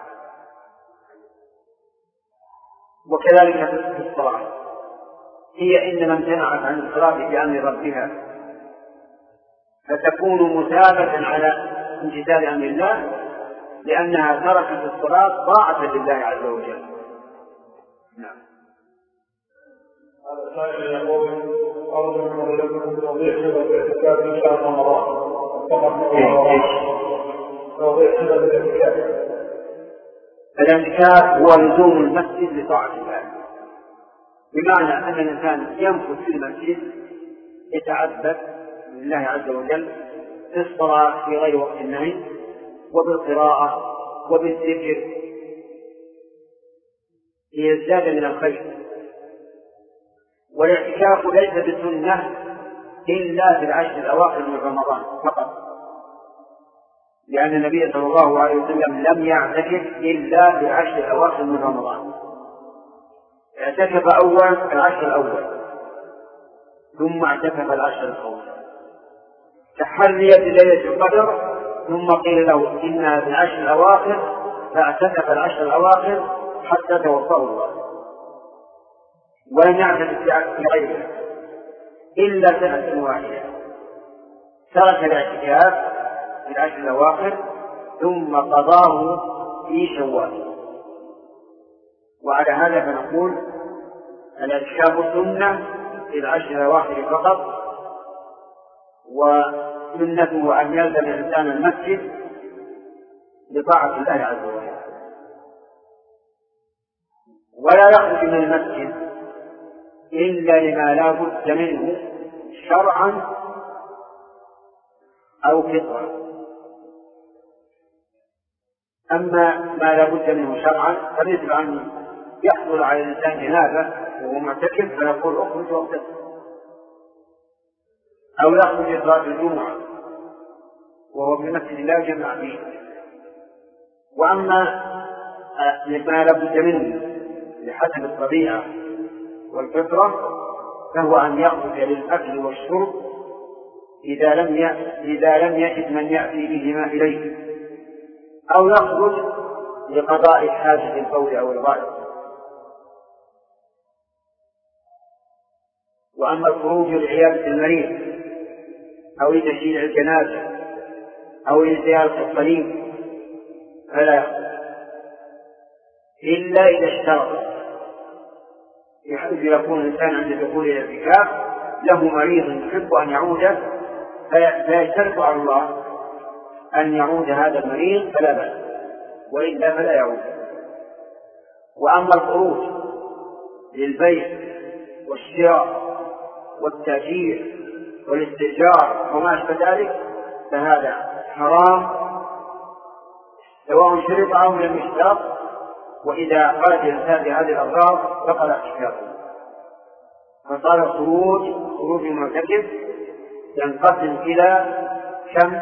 وكذلك في الصلاة. هي إنما امتنعت عن الصلاة بأمر ربها، فتكون مثابة على امتثال أمر الله، لأنها تركت الصلاة طاعة لله عز وجل. نعم. هذا السائل يقول: أرجو من لكم توضيح صفة الاعتكاف في شهر رمضان. توضيح صفة الاعتكاف. الاعتكاف هو لزوم المسجد لطاعة الله، بمعنى أن الإنسان يمكث في المسجد يتعبد لله عز وجل في الصلاة في غير وقت النهي، وبالقراءة وبالذكر ليزداد من الخير. والاعتكاف ليس بسنة إلا في العشر الأواخر من رمضان فقط، لأن النبي صلى الله عليه وسلم لم يعتكف إلا في العشر الأواخر من رمضان. اعتكف أول العشر الأول، ثم اعتكف العشر الأول تحريت ليلة القدر، ثم قيل له إنها في العشر الأواخر، فاعتكف العشر الأواخر حتى توفاه الله، ولم يعتكف في غيرها إلا سنة واحدة. ترك الاعتكاف في العشر الأواخر ثم قضاه في شوال. وعلى هذا فنقول الاعتكاف سنة في العشر الأواخر فقط، وسنته أن يلزم الإنسان المسجد لطاعة الله عز وجل، ولا يخرج من المسجد إلا لما لا بد منه شرعا أو فطرا. أما ما لا بد منه شرعا فمثل أن يحصل على الإنسان جنابة وهو معتكف فنقول اخرج واغتسل، أو يخرج لصلاة الجمعة وهو في مسجد لا جمع فيه. وأما ما لا بد منه لحسب الطبيعة والفطرة فهو أن يخرج للأكل والشرب إذا لم إذا لم يجد من يأتي بهما إليه، أو يخرج لقضاء حاجة البول أو الغائط. وأما الخروج لعيادة المريض أو لتشييع الجنازة أو لزيارة القريب فلا، إلا إذا اشترط، بحيث يكون الإنسان عند دخول الاعتكاف له مريض يحب أن يعود فيشترط على الله أن يعود هذا المريض فلا بأس، وإلا فلا يعود. وأما الخروج للبيع والشراء والتأجير والاستئجار وما أشبه ذلك فهذا حرام سواء شرط أو لم يشترط، وإذا خرج الإنسان بهذه الأغراض بطل اعتكافه. فصار الخروج خروج المعتكف ينقسم إلى كم؟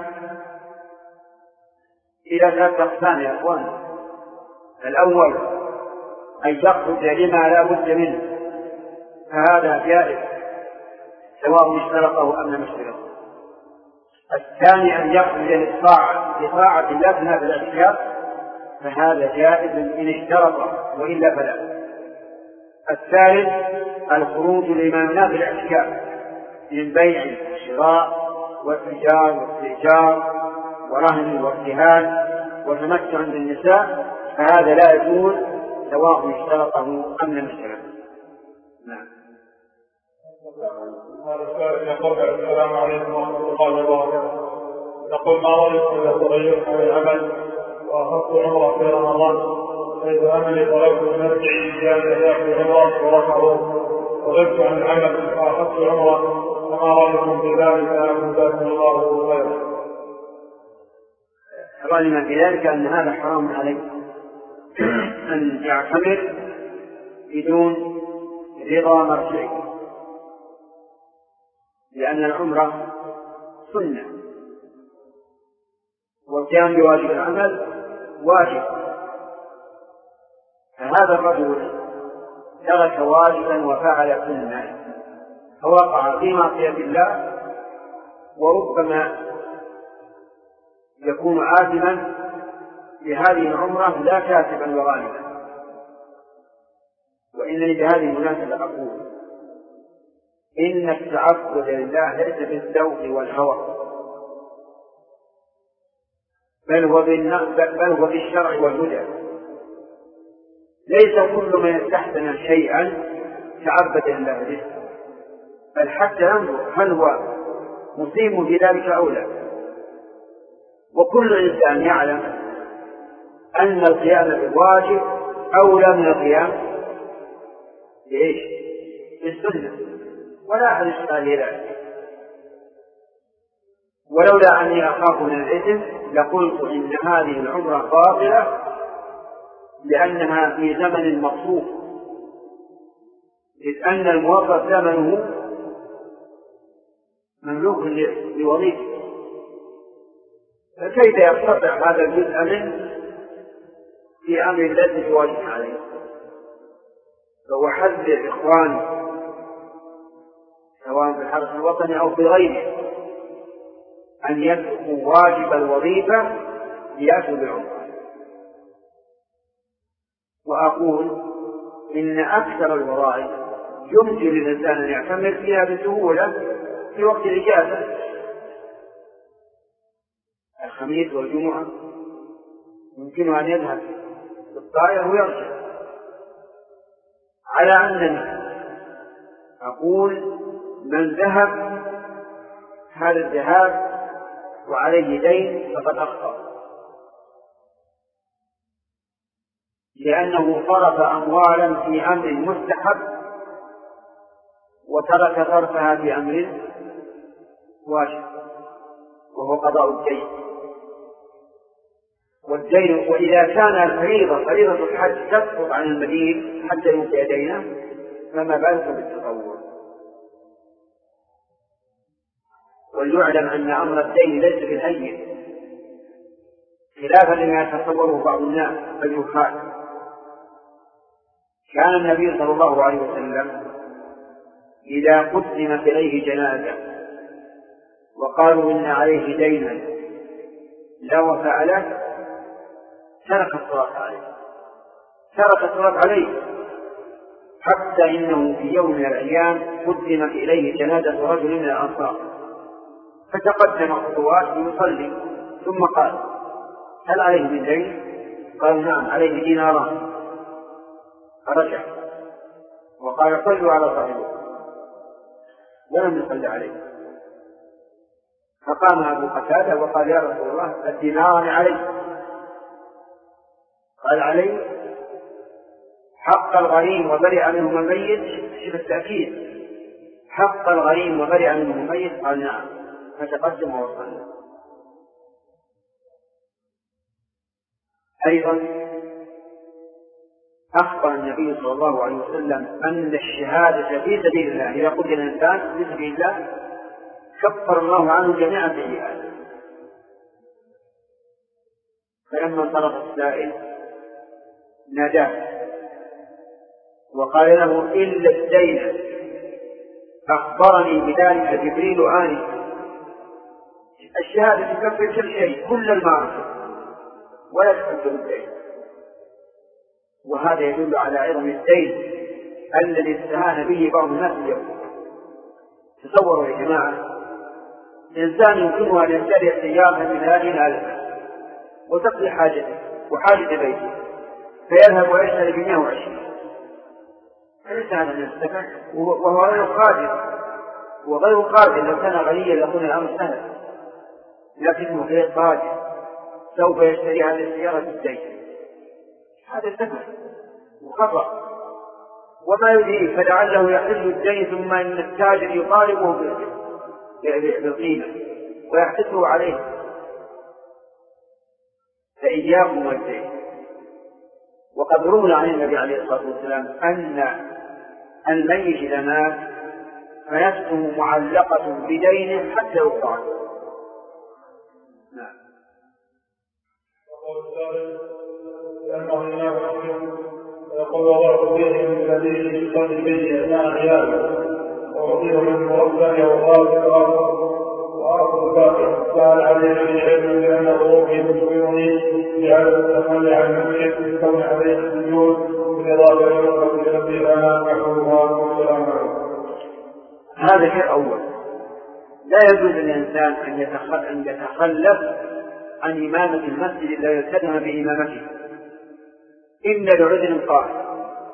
إلى ثلاثة أقسام يا أخوان. الأول أن يخرج لما لا بد منه فهذا جائز سواء اشترطه أم لم يشترطه. الثاني أن يخرج للطاعة لطاعة الله في الاعتكاف فهذا جائز إن اشترط وإلا فلا. الثالث الخروج لما ينافي الاعتكاف من بيع وشراء واتجار واستئجار ورهن وارتهان وتمتع بالنساء فهذا لا يجوز سواء اشترطه أم لم يشترطه. نعم. هذا السؤال يقول السلام عليكم ورحمة الله وبركاته. يقول ما رأيكم إذا تغيرت عن العمل وأخذت عمرة في رمضان فإذا أمني طلبت من نفسي زيادة في عمرة ورفعه وغبت عن العمل وأخذت عمرة فما رأيكم في ذلك؟ جزاكم الله خيرا. رأينا في ذلك أن هذا حرام عليه أن يعتمر بدون رضا مرجعي، لأن العمرة سنة والقيام بواجب العمل واجب. فهذا الرجل ترك واجبا وفعل سنة فوقع في معصية الله، وربما يكون آثما بهذه العمرة لا كاتبا وغالبا. وإنني بهذه المناسبة أقول إن التعبد لله ليس بالذوق والهوى بل هو بل هو بالشرع والهدى. ليس كل من استحسن شيئا تعبد لله به، بل حتى ينظر هل هو مصيب بذلك أو لا. وكل إنسان يعلم أن القيام بالواجب أولى من القيام بإيش؟ بالسنة، ولا أحد يشتغل ذلك. ولولا أني أخاف من الإثم لقلت إن هذه العمرة باطلة لأنها في زمن مصروف، إذ أن الموظف زمنه مملوك لوظيفة، فكيف يقتطع هذا الجزء منه في أمر الذي يواجه عليه؟ فهو حذر إخواني سواء في الحرس الوطني أو في غيره أن يتركوا واجب الوظيفة ليأتوا بالعمرة. وأقول إن أكثر الوظائف يمكن للإنسان أن يعتمر فيها بسهولة في وقت الإجازة، الخميس والجمعة يمكن أن يذهب بالطائرة ويرجع. على أنني أقول من ذهب هذا الذهاب وعليه دين فقد أخطأ، لأنه صرف أموالا في أمر مستحب وترك صرفها في أمر واجب وهو قضاء الدين. والدين وإذا كان الفريضة فريضة الحج تسقط عن المدين حتى يوفي دينه فما بالك بالتطوع. وليعلم أن أمر الدين ليس بالهين خلافا لما يتصوره بعض الناس الجهال. كان النبي صلى الله عليه وسلم إذا قدمت إليه جنازة وقالوا إن عليه دينا لا وفاء له ترك الصلاة عليه ترك الصلاة عليه حتى إنه في يوم من الأيام قدمت إليه جنازة رجل من الأنصار، فتقدم خطوات ليصلي، ثم قال: هل عليه من دين؟ قال: نعم، عليه ديناران. فرجع وقال: صلوا على صاحبه، ولم يصل عليه. فقام أبو قتادة وقال: يا رسول الله، الديناران عليه. قال: عليه حق الغريم وبرئ منه الميت. شوف التأكيد، حق الغريم وبرئ منه الميت. قال: نعم. فتقدم وصلى. أيضا أخبر النبي صلى الله عليه وسلم أن الشهادة في سبيل الله إذا قتل الإنسان في سبيل الله كفر الله عنه جميع السيئات. فلما انطلق السائل ناداه وقال له: إلا الدين، أخبرني بذلك جبريل آنفا. الشهادة تكفر كل شيء، كل المعاصي، ولا تكفر الدين. وهذا يدل على عظم الدين الذي استهان به بعض الناس اليوم. تصوروا يا جماعة، إنسان يمكنه أن يشتري سيارة من هذه الألف وتقضي حاجته وحاجة بيته، فيذهب ويشتري بمئة وعشرين. أليس هذا من السفه؟ وهو غير قادر، وغير قادر. لو كان غنيا لكون الأمر سهل، لكنه غير قادر، سوف يشتري هذه السيارة بالدين. هذا سفه وخطأ. وما يدري فلعله يحل الدين ثم إن التاجر يطالبه بالقيمة ويحتسه عليه. فإياكم والدين. وقد روي عن النبي عليه الصلاة والسلام أن الميت إذا مات فنفسه معلقة بدينه حتى يقطع. نعم. لأنه الناس يقول الله فيه من الذي يصلي به أثناء عياله وأعطيه من مرضى وغالب وآخر الباقي قال عليه في علم بأن ظروفه مسلمين بهذا التخلي عن المشرك بالكون عليه السجود بالإضافة إلى الرب الذي لا نحوها والسلام عليكم. هذا شيء أول. لا يجوز للإنسان أن يتخلف عن إمامة المسجد لا يلتزم بإمامته إلا لعذر قاهر.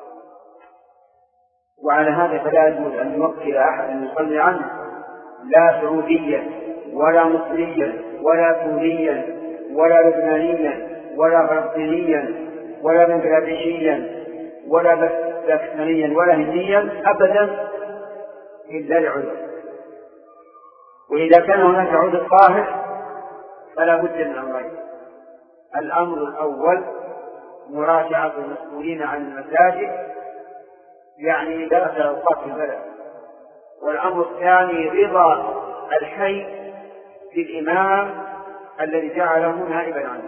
وعلى هذا فلا يجوز أن يوكل أحد يصلي عنه، لا سعوديا ولا مصريا ولا سوريا ولا لبنانيا ولا فلسطينيا ولا بنغلاديشيا ولا باكستانيا ولا هنديا أبدا إلا لعذر. وإذا كان هناك عذر قاهر فلا بد من أمرين: الأمر الأول مراجعة المسؤولين عن المساجد، يعني درس الأوقات في البلد. والأمر الثاني رضا الحي بالإمام الذي جعله نائبا عنه.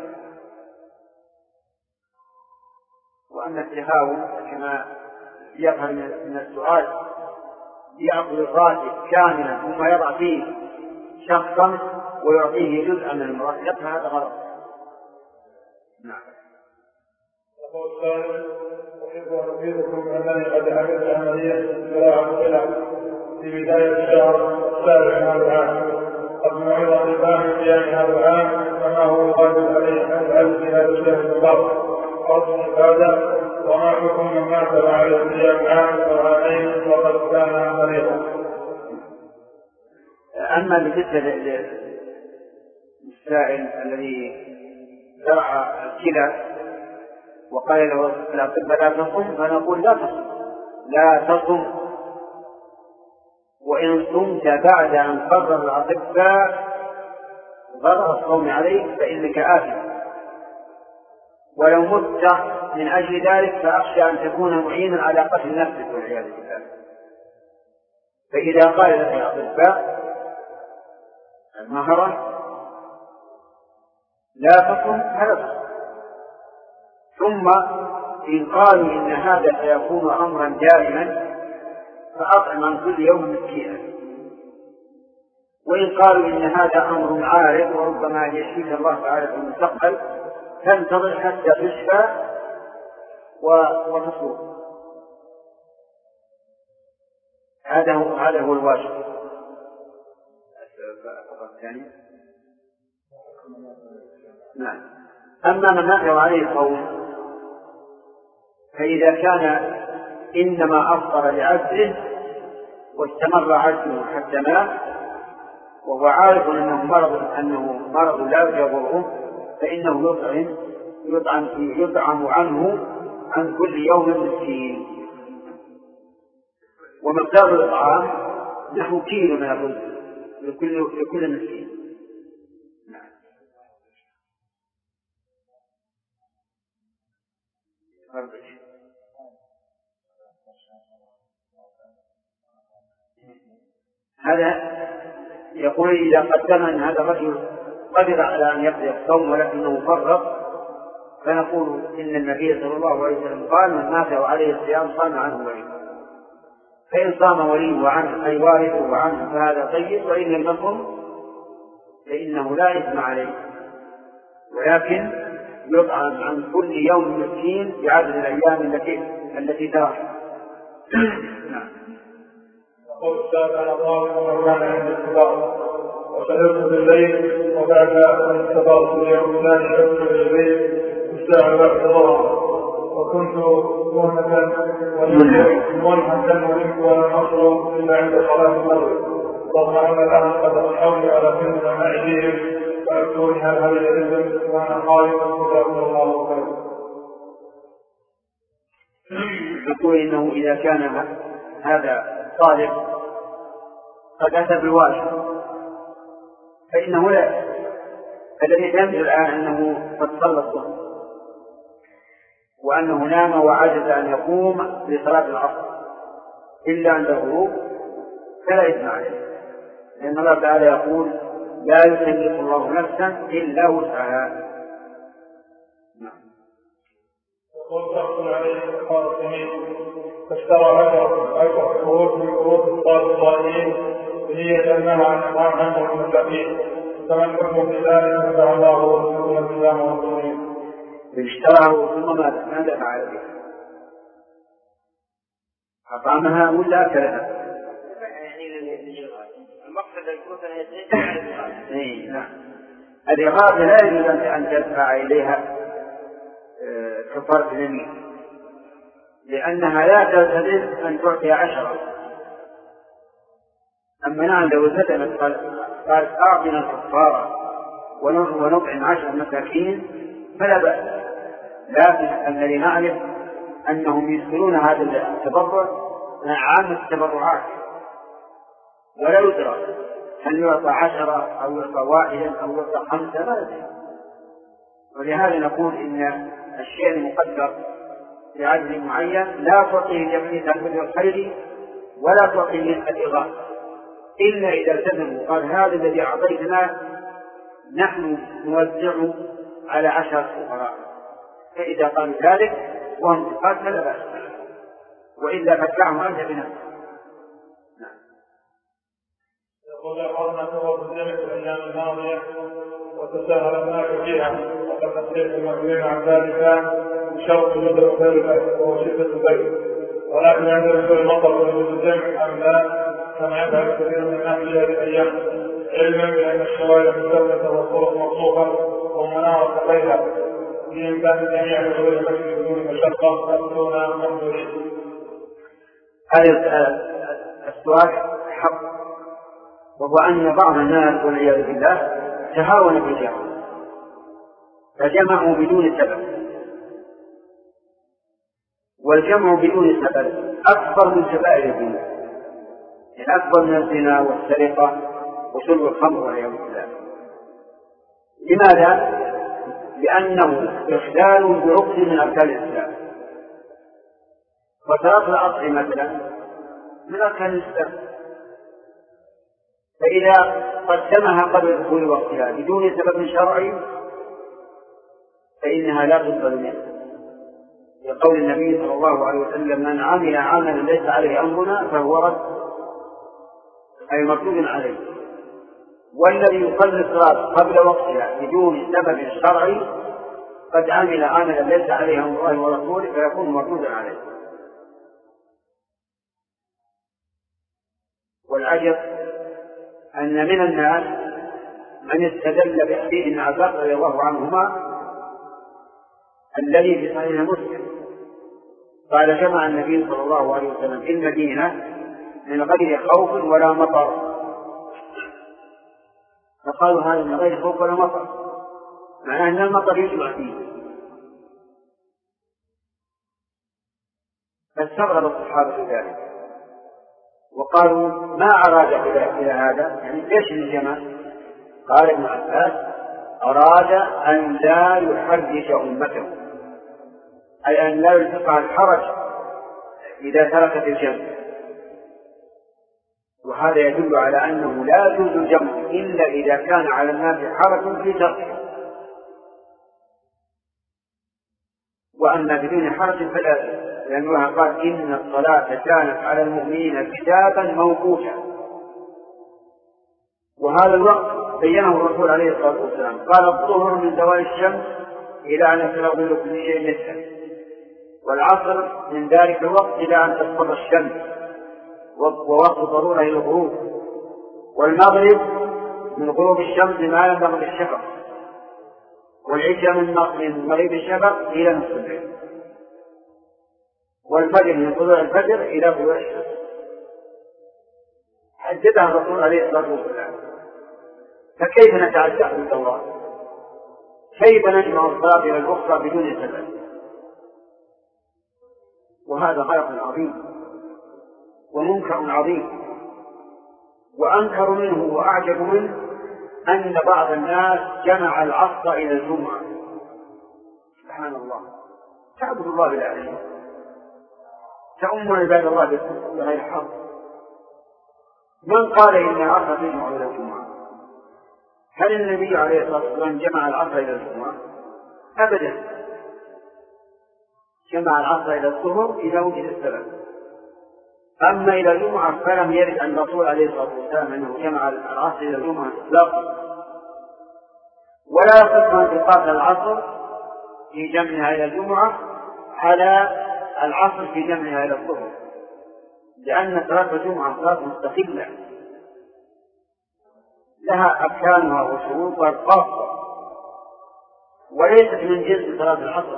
وأما التهاون كما يظهر من السؤال يأخذ الراتب كاملا ثم يضع فيه شخصا ويعطيه جزءا من المرتب، هذا غلط. نعم. يقول السائل: أحب أن أفيدكم أنني قد عملت عملية زراعة القلع في بداية الشهر السابع من هذا العام. قد نعيد أطباء من أيام هذا العام فما هو الواجب عليه أن يفعل في هذا الشهر المبارك؟ فضل هذا وما حكم من مات بعد أيام عام وعامين وقد كان مريضا. أما بالنسبة للسائل الذي زرع الكلى وقال له الأطباء لا تصم، فنقول لا تصم لا تصم وإن صمت بعد أن قرر الأطباء ضرر الصوم عليك فإنك آثم، ولو مت من أجل ذلك فأخشى أن تكون معينا على قتل نفسك والعياذ بالله. فإذا قال لك الأطباء المهرة لا تصم فلا تصم، ثم إن قالوا إن هذا سيكون أمرا دائما فأطعم عن كل يوم مسكينا، وإن قالوا إن هذا أمر عارض وربما يشفيك الله تعالى في المستقبل تنتظر حتى تشفى وتصوم. هذا هو هذا هو الواجب. الثاني نعم. أما من نقر عليه القول فإذا كان إنما أفطر لعجزه واستمر عجزه حتى مات وهو عارف أنه مرض أنه مرض لا يضره فإنه يطعم يطعم يطعم عنه عن كل يوم مسكين، ومقدار الإطعام نحو كيلو من الرز لكل لكل مسكين. هذا يقول إذا قدم أن هذا الرجل قدر على أن يقضي الصوم ولكنه فرط، فنقول إن النبي صلى الله عليه وسلم قال من مات وعليه الصيام صام عنه وليه، فإن صام وليه عنه أي وارثه عنه فهذا طيب، وإن لم يصم فإنه لا إثم عليه، ولكن يطعم عن كل يوم مسكين بعدد الأيام التي التي تراها. نعم. يقول السائل أنا طالب وكان عندي الكبار وسهرت بالليل وبعد أن استفرت اليوم الثاني أدخل البيت الساعة بعد الظهر وكنت مهمة ملحة ولمت ولم أخرج إلا عند صلاة المغرب، واطمئن الآن قد حولي على كل معديهم فأكتوني هل هذا الإذن وأنا خائف جزاكم الله خيرا. يقول إنه إذا كان هذا طالب قد أتى بالواجب فإنه لا، الذي ينزل الآن أنه قد صلى الظهر وأنه نام وعجز أن يقوم لصلاة العصر إلا عند الغروب فلا إثم عليه، لأن الله تعالى يقول لا يكلف الله نفسا إلا وسعها. يقول تحصل عليه إخبار السمين فاشترى أكثر شروط من شروط الصالحين بنية أنها عن إطعام عنه المساكين، فمن حكم في ذلك نفع الله ورسوله الإسلام والمسلمين. اشتراه ثم ماذا فعل به؟ أطعمها ولا أكلها؟ المقصد يكون هي نعم. الإغاثة لا يجوز أن تدفع إليها كفارة اليمين، لأنها لا تلتزم أن تعطي عشرة. أما نعم لو التزمت قال أعطنا الكفارة ونطعم عشر مساكين فلا بأس، لكن الذي نعرف أنهم يدخلون هذا التبرع مع عامة التبرعات ولا يدرى هل يعطى عشرة أو يعطى واحدا أو يعطى خمسة ما ندري، ولهذا نقول إن الشيء المقدر بعدد معين لا تعطيه جميع تحمل الخير ولا تعطيه الإغاثة إلا إذا التزموا قال هذا الذي أعطيتنا نحن نوزعه على عشرة فقراء، فإذا قالوا ذلك وهم ثقات فلا بأس، وإلا فادفعهم أنت بنفسك. نعم. يقول أخذنا سورة الجمع في الأيام الماضية وتساهلنا فيها وقد نسيت المسؤولين عن ذلك بشرط وجود خير البيت وهو شدة البيت، ولكن عند نزول المطر وجود الجمع أم لا كما يفعل كثير من الناس في هذه الأيام، علما بأن الشوارع مثبتة والطرق مطروحة ومنارة بيضاء بإمكان الجميع دخول المسجد بدون مشقة فأتونا منظورين. هذا السؤال حق، وهو أن بعض الناس والعياذ بالله تهاون بالجمع فجمعوا بدون سبب، والجمع بدون سبب أكبر من كبائر الذنوب، يعني أكبر من الزنا والسرقة وشرب الخمر والعياذ بالله. لماذا؟ لأنه إخلال بركن من أركان الإسلام، وترك العصر مثلا من أركان الإسلام، فإذا قدمها قبل دخول وقتها بدون سبب شرعي فإنها لا تقبل منه، لقول النبي صلى الله عليه وسلم من عمل عملا ليس عليه أمرنا فهو رد أي مردود عليه، والذي يصلي الصلاة قبل وقتها بدون سبب شرعي قد عمل عملا ليس عليه أمر الله ورسوله فيكون مردودا عليه. العجب أن من الناس من استدل بحديث ابن عباس رضي الله عنهما الذي في صحيح مسلم قال جمع النبي صلى الله عليه وسلم في المدينة من غير خوف ولا مطر، فقالوا هذا من غير خوف ولا مطر، معناه أن المطر يجمع فيه. فاستغرب الصحابة ذلك وقالوا ما أراد إلى هذا، يعني ليش الجمع؟ قال ابن عباس أراد أن لا يحرج أمته، أي أن لا يلتقى الحرج إذا تركت الجمع، وهذا يدل على أنه لا يجوز الجمع إلا إذا كان على الناس حرج في تركه، وأما بدون حرج فلا، لأن الله قال إن الصلاة كانت على المؤمنين كتابا موقوتا، وهذا الوقت بينه الرسول عليه الصلاة والسلام قال الظهر من زوال الشمس إلى أن يتغير كل شيء مثله، والعصر من ذلك الوقت إلى أن تسقط الشمس ووقت ضرورة إلى الغروب، والمغرب من غروب الشمس ما لم يغرب الشفق، والعشاء من مغرب الشفق إلى نصف الليل، والفجر من طلوع الفجر إلى طلوع الشمس. حددها الرسول عليه الصلاة والسلام. فكيف نتعدى حدود الله؟ كيف نجمع الصلاة إلى الأخرى بدون سبب؟ وهذا غلط عظيم ومنكر عظيم، وأنكر منه وأعجب منه أن بعض الناس جمع العصر إلى الجمعة. سبحان الله، تعبد الله بالعلم، تأم عباد الله بغير حق. من قال إن العصر تجمع إلى الجمعة؟ هل النبي عليه الصلاة والسلام جمع العصر إلى الجمعة؟ أبدا، جمع العصر إلى الظهر إذا وجد السبب، أما إلى الجمعة فلم يرد عن الرسول عليه الصلاة والسلام أنه جمع العصر إلى الجمعة إطلاقا، ولا يصح أن تقاس العصر في جمعها إلى الجمعة على العصر في جمعها إلى الظهر، لأن صلاة الجمعة صلاة مستقلة لها أركانها وشروطها الخاصة، وليست من جنس صلاة العصر،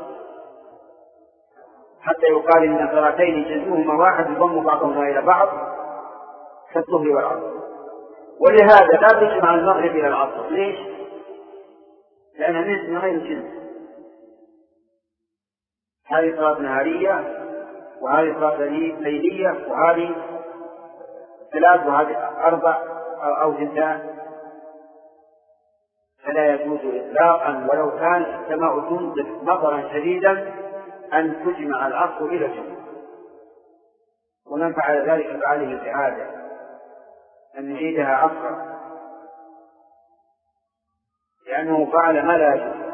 حتى يقال إن صلاتين جنسهما واحد يضم بعضهما إلى بعض كالظهر والعصر. ولهذا لا تجمع المغرب إلى العصر. ليش؟ لأنها من غير جنس، هذه صلاة نهارية وهذه صلاة ليلية وهذه ثلاث وهذه أربع أو جنسان، فلا يجوز إطلاقا ولو كانت السماء تنزل مطرا شديدا أن تجمع العصر إلى الجمعة. ومن فعل ذلك فعليه الإعادة، أن نعيدها عصرا، لأنه فعل ما لا يجوز.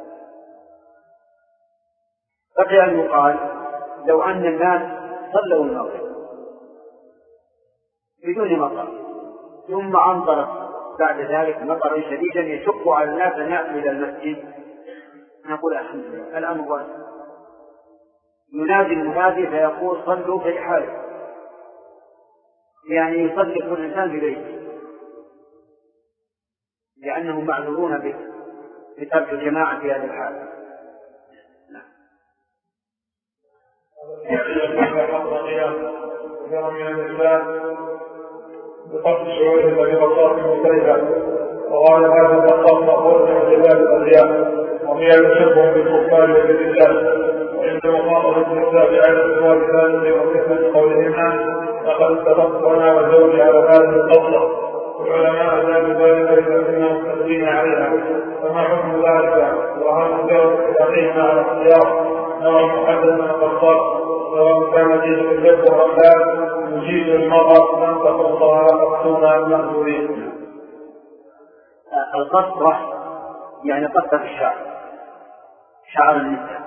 بقي أن يقال لو أن الناس صلوا المغرب بدون مطر ثم أمطرت بعد ذلك مطرا شديدا يشق على الناس أن يأتوا إلى المسجد، نقول الحمد لله الأمر واسع. ينادي المنادي فيقول صلوا في حالكم، يعني يصلي كل إنسان ببيته، لأنهم معذورون بترك الجماعة في هذه الحالة. من الإسلام بقصد الشعور الذي بصار من مختلفة، وقال هذا البصار مأخوذ من جبال الأنبياء وهي تشبه بالكفار وبالرجال، وعند مخاطبة النساء بعدم سؤال ذلك وكثرة قولهما لقد اتفقنا وزوجي على هذه القصة، والعلماء زادوا ذلك إذا كنا مقتدين عليها، فما حكم ذلك؟ وهل مجرد تحقيقنا على اختيار نوع محدد من القصات سواء كان جيد الجد أو لا يجيد المرأة أن تقصها مقصونا المأذورين؟ القصة يعني قصة الشعر، شعر النساء،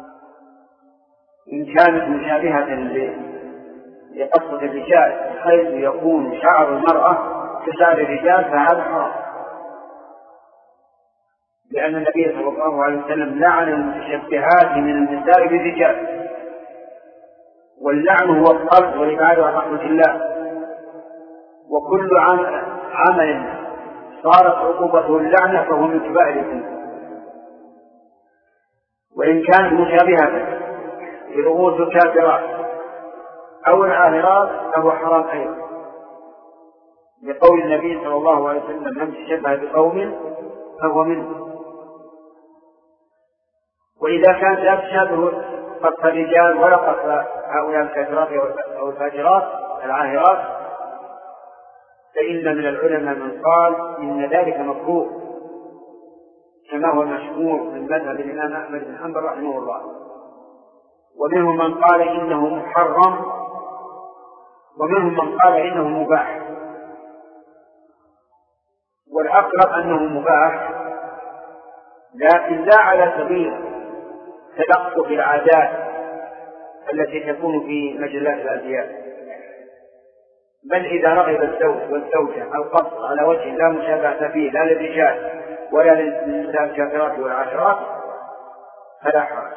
إن كانت مشابهة لقصة الرجال حيث يكون شعر المرأة كشعر الرجال فهذا حرام، لأن النبي صلى الله عليه وسلم لعن المتشبهات من النساء بالرجال، واللعن هو الطرد والإبعاد عن رحمة الله. وكل عمل صارت عقوبته اللعنة فهو من كبائر الذنوب، وإن كانت مشابهة في رؤوس الكافرات أو العاهرات فهو حرام أيضا، لقول النبي صلى الله عليه وسلم: من تشبه بقوم فهو منه. وإذا كانت لا تشابه قصف الرجال ولا قصف هؤلاء الكافرات أو الفاجرات العاهرات، فإن من العلماء من قال إن ذلك مكروه، كما هو المشهور من مذهب الإمام أحمد بن حنبل رحمه الله. ومنهم من قال إنه محرم، ومنهم من قال إنه مباح، والأقرب أنه مباح، لكن لا على سبيل تلقف العادات التي تكون في مجلات الأزياء، بل إذا رغب الزوج والزوجة القصد على وجه لا مشابهة فيه لا للرجال ولا للنساء الكافرات والعاشرات فلا حرج.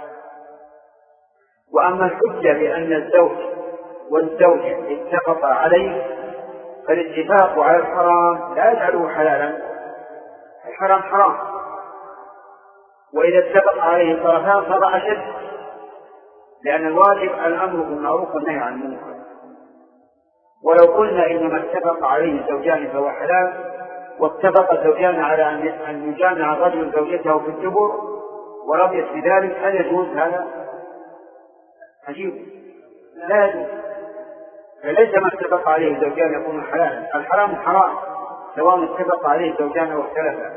وأما الحجة بأن الزوج والزوجة اتفقا عليه فالاتفاق على الحرام لا يجعله حلالا، الحرام حرام، وإذا اتفق عليه الطرفان صار أشد، لأن الواجب الأمر بالمعروف والنهي عن المنكر. ولو قلنا إنما اتفق عليه الزوجان فهو حلال، واتفق الزوجان على أن يجامع الرجل زوجته في الدبر ورضيت بذلك، هل يجوز هذا؟ عجيب، لا يجوز. فليس ما اتفق عليه الزوجان يكون حلالا، الحرام حرام سواء اتفق عليه الزوجان أو اختلفا،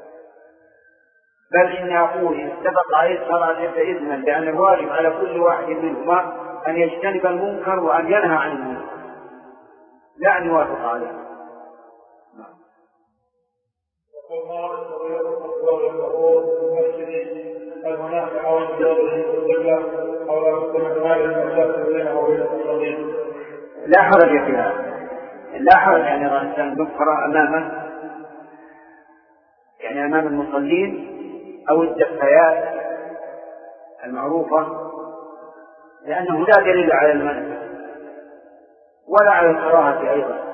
بل إن أقول إن اتفق عليه صار أشد إذنا، لأن الواجب على كل واحد منهما أن يجتنب المنكر وأن ينهى عن المنكر، لا أن يوافق عليه. لا حرج فيها، لا حرج أن يرى الإنسان ذكر أمامه، يعني أمام المصلين أو الدفايات المعروفة، لأنه لا دليل على المنع ولا على الكراهة أيضا.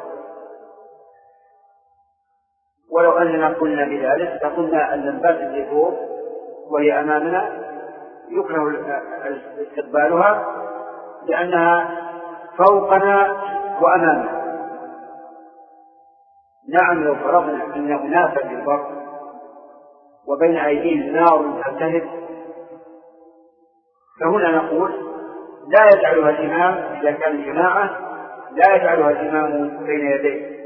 ولو أننا قلنا بذلك فقلنا أن اللباس اللي فوق وهي أمامنا يكره استقبالها لأنها فوقنا وأمامنا. نعم لو فرضنا أن أناسا بالبر وبين أيديهم نار تلتهب فهنا نقول لا يجعلها الإمام إذا كان جماعة، لا يجعلها الإمام بين يديه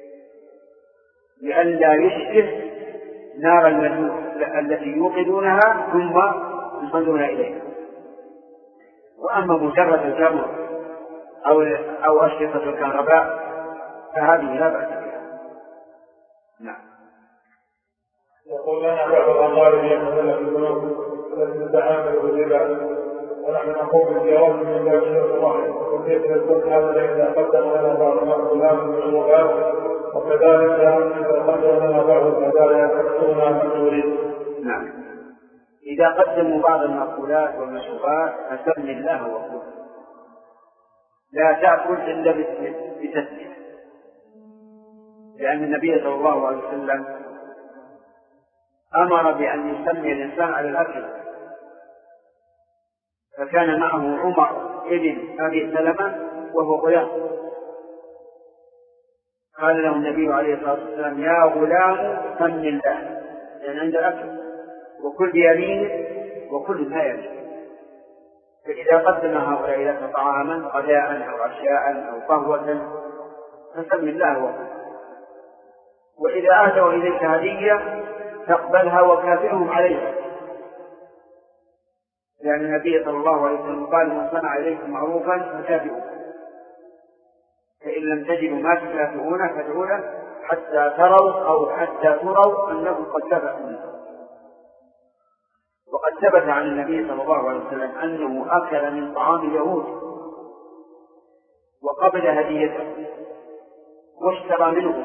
لئلا يشبه نار المجوس التي يوقدونها ثم يصلون إليها. وأما مجرد الجمر أو أو أشرطة الكهرباء فهذه لا بأس بها. نعم. يقول لنا بعض الأموال يتمثل في الذنوب التي تتعامل بالربا، ونحن نقوم بالجواب من باب شرط واحد، وكيف يكون هذا إذا قدم لنا بعض المأكولات من المغاد، وكذلك إذا قدم لنا بعض الهدايا تكسرنا من نريد. نعم. إذا قدموا بعض المأكولات والمشروبات فسم الله وكل، لا تأكل إلا بتسمية، لأن النبي صلى الله عليه وسلم أمر بأن يسمي الإنسان على الأكل، فكان معه عمر ابن أبي سلمة وهو غلام، قال له النبي عليه الصلاة والسلام: يا غلام سم الله، لأن عند الأكل وكل بيمينه وكل ما يمينه. فإذا قدم هؤلاء لك طعاما غداء أو عشاء أو قهوة فسم الله وكل، وإذا أهدوا إليك هدية تقبلها وكافئهم عليها، لأن النبي صلى الله عليه وسلم قال: من صنع إليكم معروفا فكافئوه، فإن لم تجدوا ما تكافئونه فادعوا له حتى تروا أو حتى تروا أنكم قد كافأتم. وقد ثبت عن النبي صلى الله عليه وسلم أنه أكل من طعام اليهود وقبل هديته واشترى منه،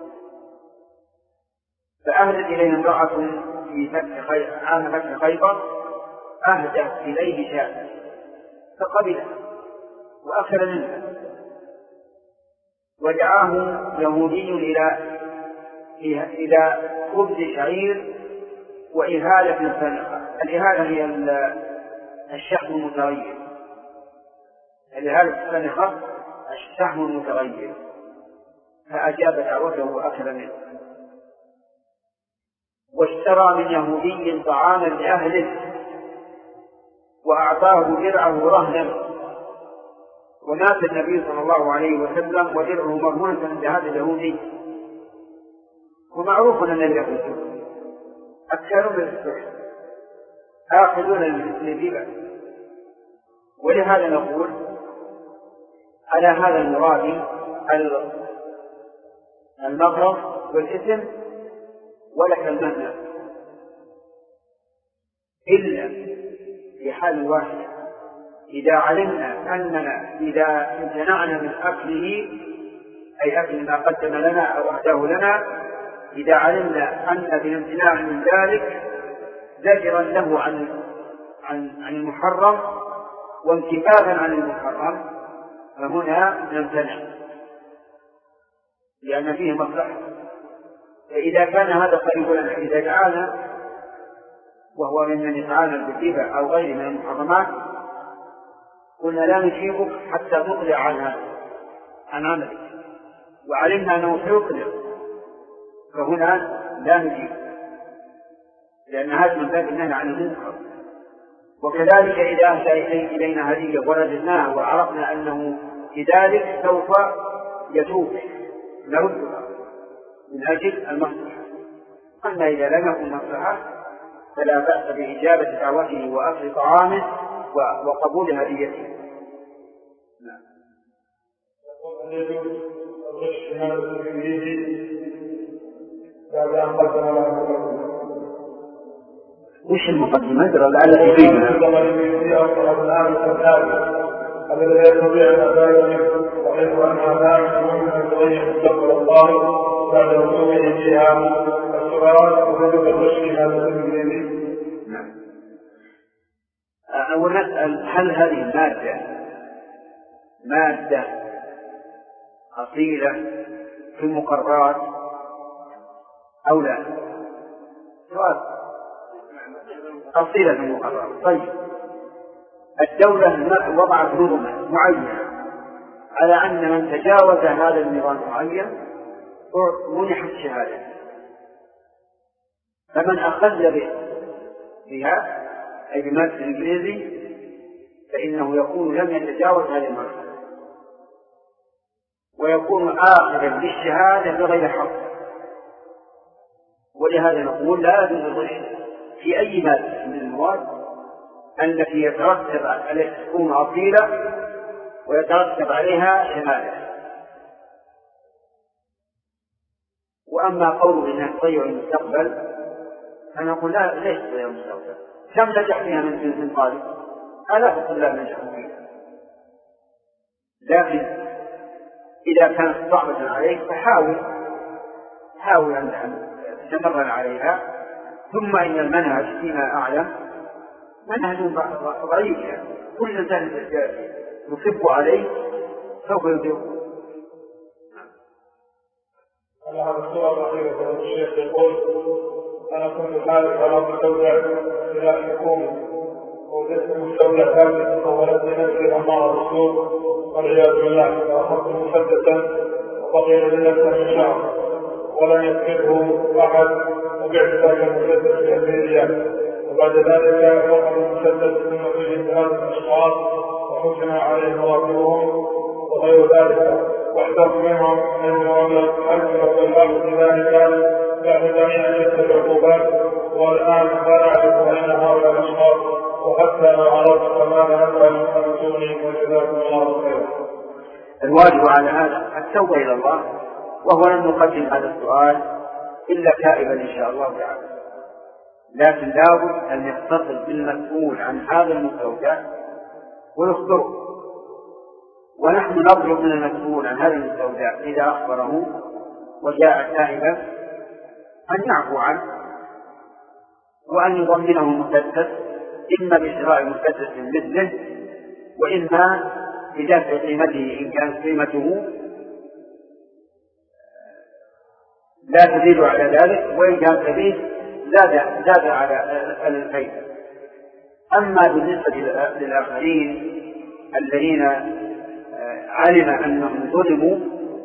فأهدت إليه امرأة في فتح خيبر، أهدت إليه شاة فقبله وأكل منه، ودعاه يهودي إلى إلى خبز شعير وإهالة سنخة. الإهالة هي الشحم المتغير، الإهالة السنخة الشحم المتغير، فأجاب دعوته وأكل منه. واشترى من يهودي طعاما لأهله وأعطاه درعه رهنا، ومات النبي صلى الله عليه وسلم ودرعه مرهونة عند هذا اليهودي. ومعروف أن اليهود أكثرون بالسحر آخذون للربا، ولهذا نقول على هذا المراد المغرم والإثم ولك المنع، إلا في حال واحد، إذا علمنا أننا إذا امتنعنا من أكله أي أكل ما قدم لنا أو أهداه لنا، إذا علمنا أن بالامتناع من ذلك زجرا له عن عن عن المحرم وانكفافا عن المحرم، فهنا نمتنع لأن فيه مصلحة. فإذا كان هذا قريب لنا، إذا دعانا وهو ممن يتعامل بالربا أو غيره من المحرمات، قلنا لا نجيبك حتى تقلع عن هذا عن عملك، وعلمنا أنه سيقلع، فهنا لا نجيب، لأن هذا من باب النهي عن المنكر. وكذلك إذا أهدى إلينا هدية ورددناها وعرفنا أنه بذلك سوف يتوب نردها من أجل المصلحة. أما إذا لم يكن مصلحة فلا بأس بإجابة دعوته وأكل طعامه وقبول هديته. نعم. وش المقدمة؟ لعل تفيدنا. الذي لا يستطيع الأداء منه، وحيث أنها لا يمكن أن تغير مستقبل الله بعد وصوله فيها السؤال وجب الرشد هذا الإنجليزي. نعم. أولا نسأل: هل هذه المادة مادة أصيلة في المقررات أو لا؟ سؤال أصيلة في المقررات. طيب، الدولة وضعت نظما معينة على أن من تجاوز هذا النظام المعين منح الشهادة، فمن أخذ به بها أي بمادة الإنجليزي فإنه يكون لم يتجاوز هذه المرحلة ويكون آخذا بالشهادة بغير حق. ولهذا نقول لا يجوز الغش في أي مادة من المواد التي يترتب عليها تكون أصيلة ويترتب عليها شهادة. وأما قوله إنها تضيع المستقبل فنقول لا، ليش تضيع المستقبل؟ كم نجح فيها من من طالب؟ آلاف الطلاب نجحوا فيها، لكن إذا كانت صعبة عليك فحاول حاول أن تتمرن عليها. ثم إن المنهج فيما أعلم منهج ضعيف، يعني كل إنسان يصب عليه سوف يضيعه. على هذا السؤال الأخير الشيخ يقول: أنا كنت حالف على مستودع إلى أن يكون وجدت مستودع ثابت وولدت نفسي أمام الرسول والعياذ بالله، فأخذت مسدسا وبقي لي أكثر من شهر ولم يكفره أحد، وبعت ذلك المسدس بأمريكا، وبعد ذلك وقف المسدس ثم فيه ثلاثة أشخاص وحكم عليه مراتبهم وغير ذلك، واحترت منهم أنه أكثر الأرض ذلك بعد جميع شدة العقوبات، والآن لا أعرف أين هؤلاء الأشخاص، وحتى لو عرفت فماذا أفعل فأنتوني وجزاكم الله خيرا. الواجب على هذا التوبة إلى الله، وهو لم نقدم هذا السؤال إلا تائبا إن شاء الله تعالى، لكن لابد أن يتصل بالمسؤول عن هذا المستودع ويخبره، ونحن نطلب من المسؤول عن هذا المستودع إذا أخبره وجاء تائبا أن يعفو عنه وأن يضمنه المسدس، إما بشراء مسدس مثله وإما بدفع قيمته إن كانت قيمته لا تزيد على ذلك، وإن كان تزيد زاد زاد على الفيء. أما بالنسبة للآخرين الذين علم أنهم ظلموا،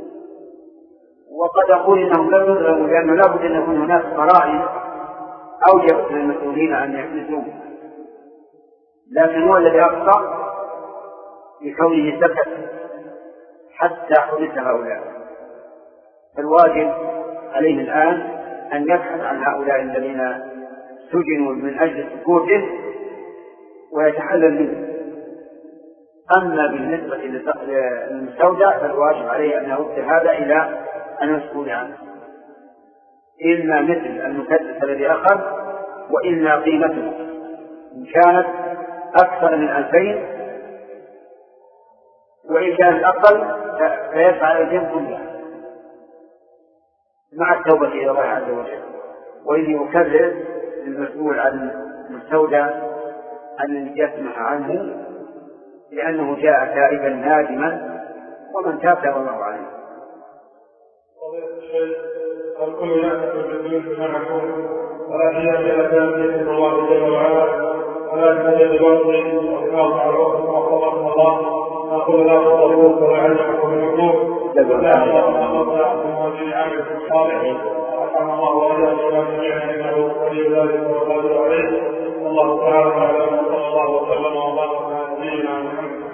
وقد أقول إنهم لم يظلموا لأنه لا بد أن يكون هناك قرائن أوجبت للمسؤولين أن يحدثوا، لكن هو الذي أخطأ بكونه سكت حتى حدث هؤلاء. فالواجب عليه الآن أن يبحث عن هؤلاء الذين سجنوا من أجل سكوته ويتحلل منه. أما بالنسبة للمستودع فالواجب عليه أن يرد هذا إلى المسؤول عنه، إما مثل المكدس الذي أخذ، وإما قيمته إن كانت أكثر من ألفين، وإن كانت أقل فيفعل الجنب كلها مع التوبة إلى الله عز وجل. وإن يكرر للمسؤول عن المستودع أن يسمح عنه لأنه جاء تائبا نادما، ومن تاب تاب الله عليه. الكل يعتقد بالدين كما نقول، ولا هي إلا كان بإذن الله جل وعلا، ولا تجد باطل وكما معروف وقضى الله نقول لا تضروك ولعلكم منكم لا الله من عمل صالح رحمه الله وإياه وجميعا إنه ولي ذلك والقادر عليه. الله تعالى أعلم، وصلى الله وسلم وبارك على نبينا محمد.